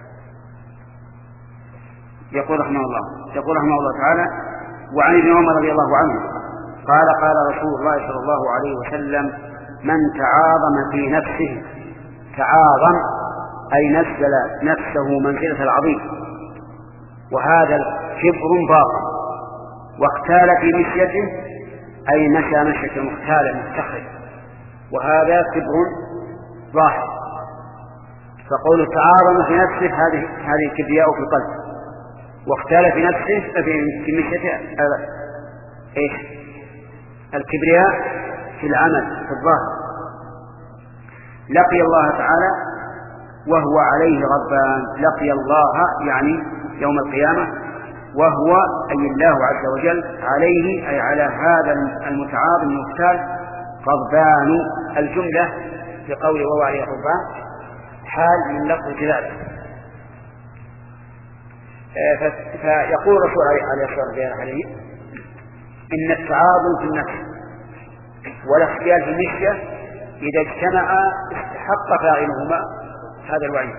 يقول رحمه الله يقول رحمه الله تعالى: وعن ابن عمر رضي الله عنه قال: قال رسول الله صلى الله عليه وسلم: من تعاظم في نفسه، تعاظم أي نزل نفسه منزلة العظيم، وهذا كبر باطن، واختال في مشيته أي مشى مشية مختال مفتخر، وهذا كبر ظاهر. فقول تعاظم في نفسه هذه هذه كبرياء في القلب، واختال في نفسه في مشيته ايش؟ الكبرياء في العمل في الظاهر. لقي الله تعالى وهو عليه غضبان، لقي الله يعني يوم القيامة، وهو أي الله عز وجل عليه أي على هذا المتعاظم المختال غضبان. الجملة في قول وهو عليه غضبان حال من لفظ الجلالة. فيقول الرسول عليه الصلاة والسلام عليه إن التعاظم في النفس والاختيال في المشية إذا اجتمعا استحق فاعلهما هذا الوعيد،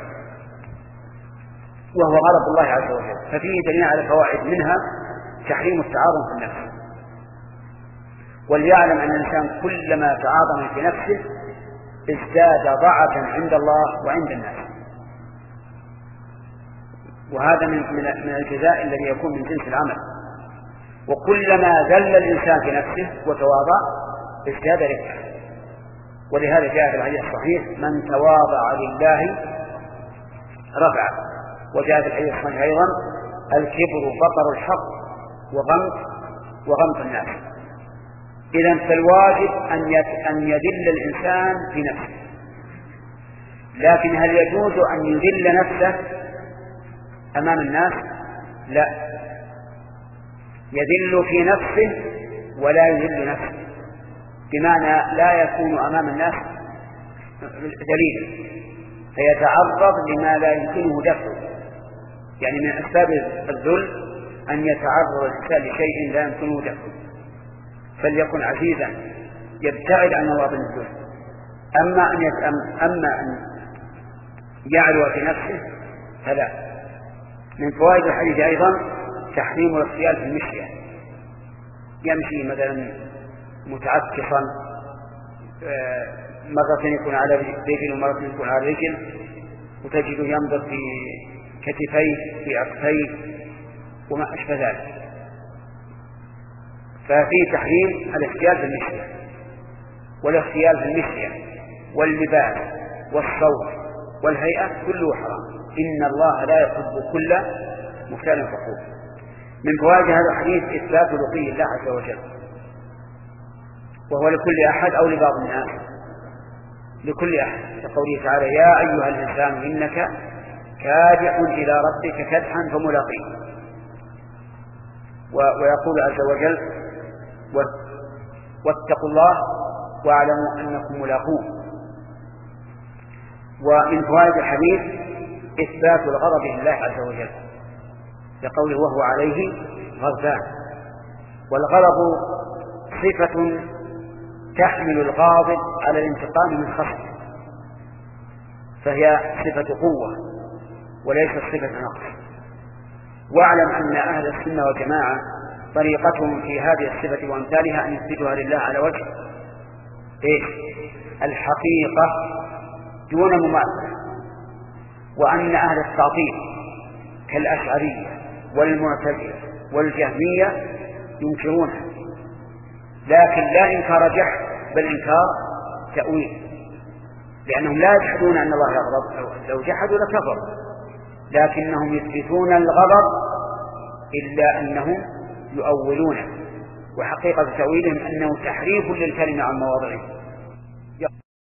وهو غضب الله عز وجل. ففيه دليل على فوائد، منها تحريم التعاظم في النفس، وليعلم أن الإنسان كلما تعاظم في نفسه ازداد ضعفا عند الله وعند الناس، وهذا من من الجزاء الذي يكون من جنس العمل. وكلما ذل الإنسان في نفسه وتواضع ازداد رفعه، ولهذا جاء في الحديث الصحيح: من تواضع لله رفعه. وجاء في الحديث الصحيح أيضا: الكبر بطر الحق وغمط وغمط الناس. إذن فالواجب أن يذل الإنسان في نفسه، لكن هل يجوز أن يذل نفسه أمام الناس؟ لا، يذل في نفسه ولا يذل نفسه، بمعنى لا يكون أمام الناس دليلا فيتعرض لما لا يمكنه دفعه. يعني من أسباب الذل أن يتعرض الإنسان لشيء لا يمكنه دفعه، فليكن عزيزا يبتعد عن مواطن الذل. أما أن أما أن يعلو في نفسه فلا. من فوائد الحديث أيضا تحريم الاختيال في المشية، يمشي مثلا متعكسا، مرة يكون على رجل ومرة يكون على رجل، وتجده ينظر في كتفيه في عقفيه وما أشبه ذلك. ففي تحريم الاختيال في المشية، والاختيال في المشية واللباس والصوت والهيئة كله حرام. إن الله لا يحب كل مختال فخور. من فوائد هذا الحديث إثبات لقي الله عز وجل، وهو لكل أحد أو لبعض الناس، لكل أحد، كقوله تعالى يا أيها الإنسان إنك كادح إلى ربك كدحا فملاقيه. ويقول عز وجل واتقوا الله واعلموا أنكم ملاقوه. ومن فوائد الحديث إثبات الغضب لله عز وجل، لقوله وهو عليه غضبان. والغضب صفة تحمل الغاضب على الانتقام من خصمه، فهي صفة قوة وليست صفة نقص. واعلم أن أهل السنة والجماعة طريقتهم في هذه الصفة وأمثالها أن يثبتها لله على وجه إيه؟ الحقيقة دون مماثلة، وأن أهل التعطيل كالأشعرية والمعتزلة والجهمية ينكرونها، لكن لا إنكار جحد بل إنكار تأويل، لأنهم لا يجحدون أن الله يغضب، لو جحدوا لكفروا، لكنهم يثبتون الغضب إلا أنهم يؤولونه، وحقيقة تأويلهم أنه تحريف للكلمة عن مواضعه.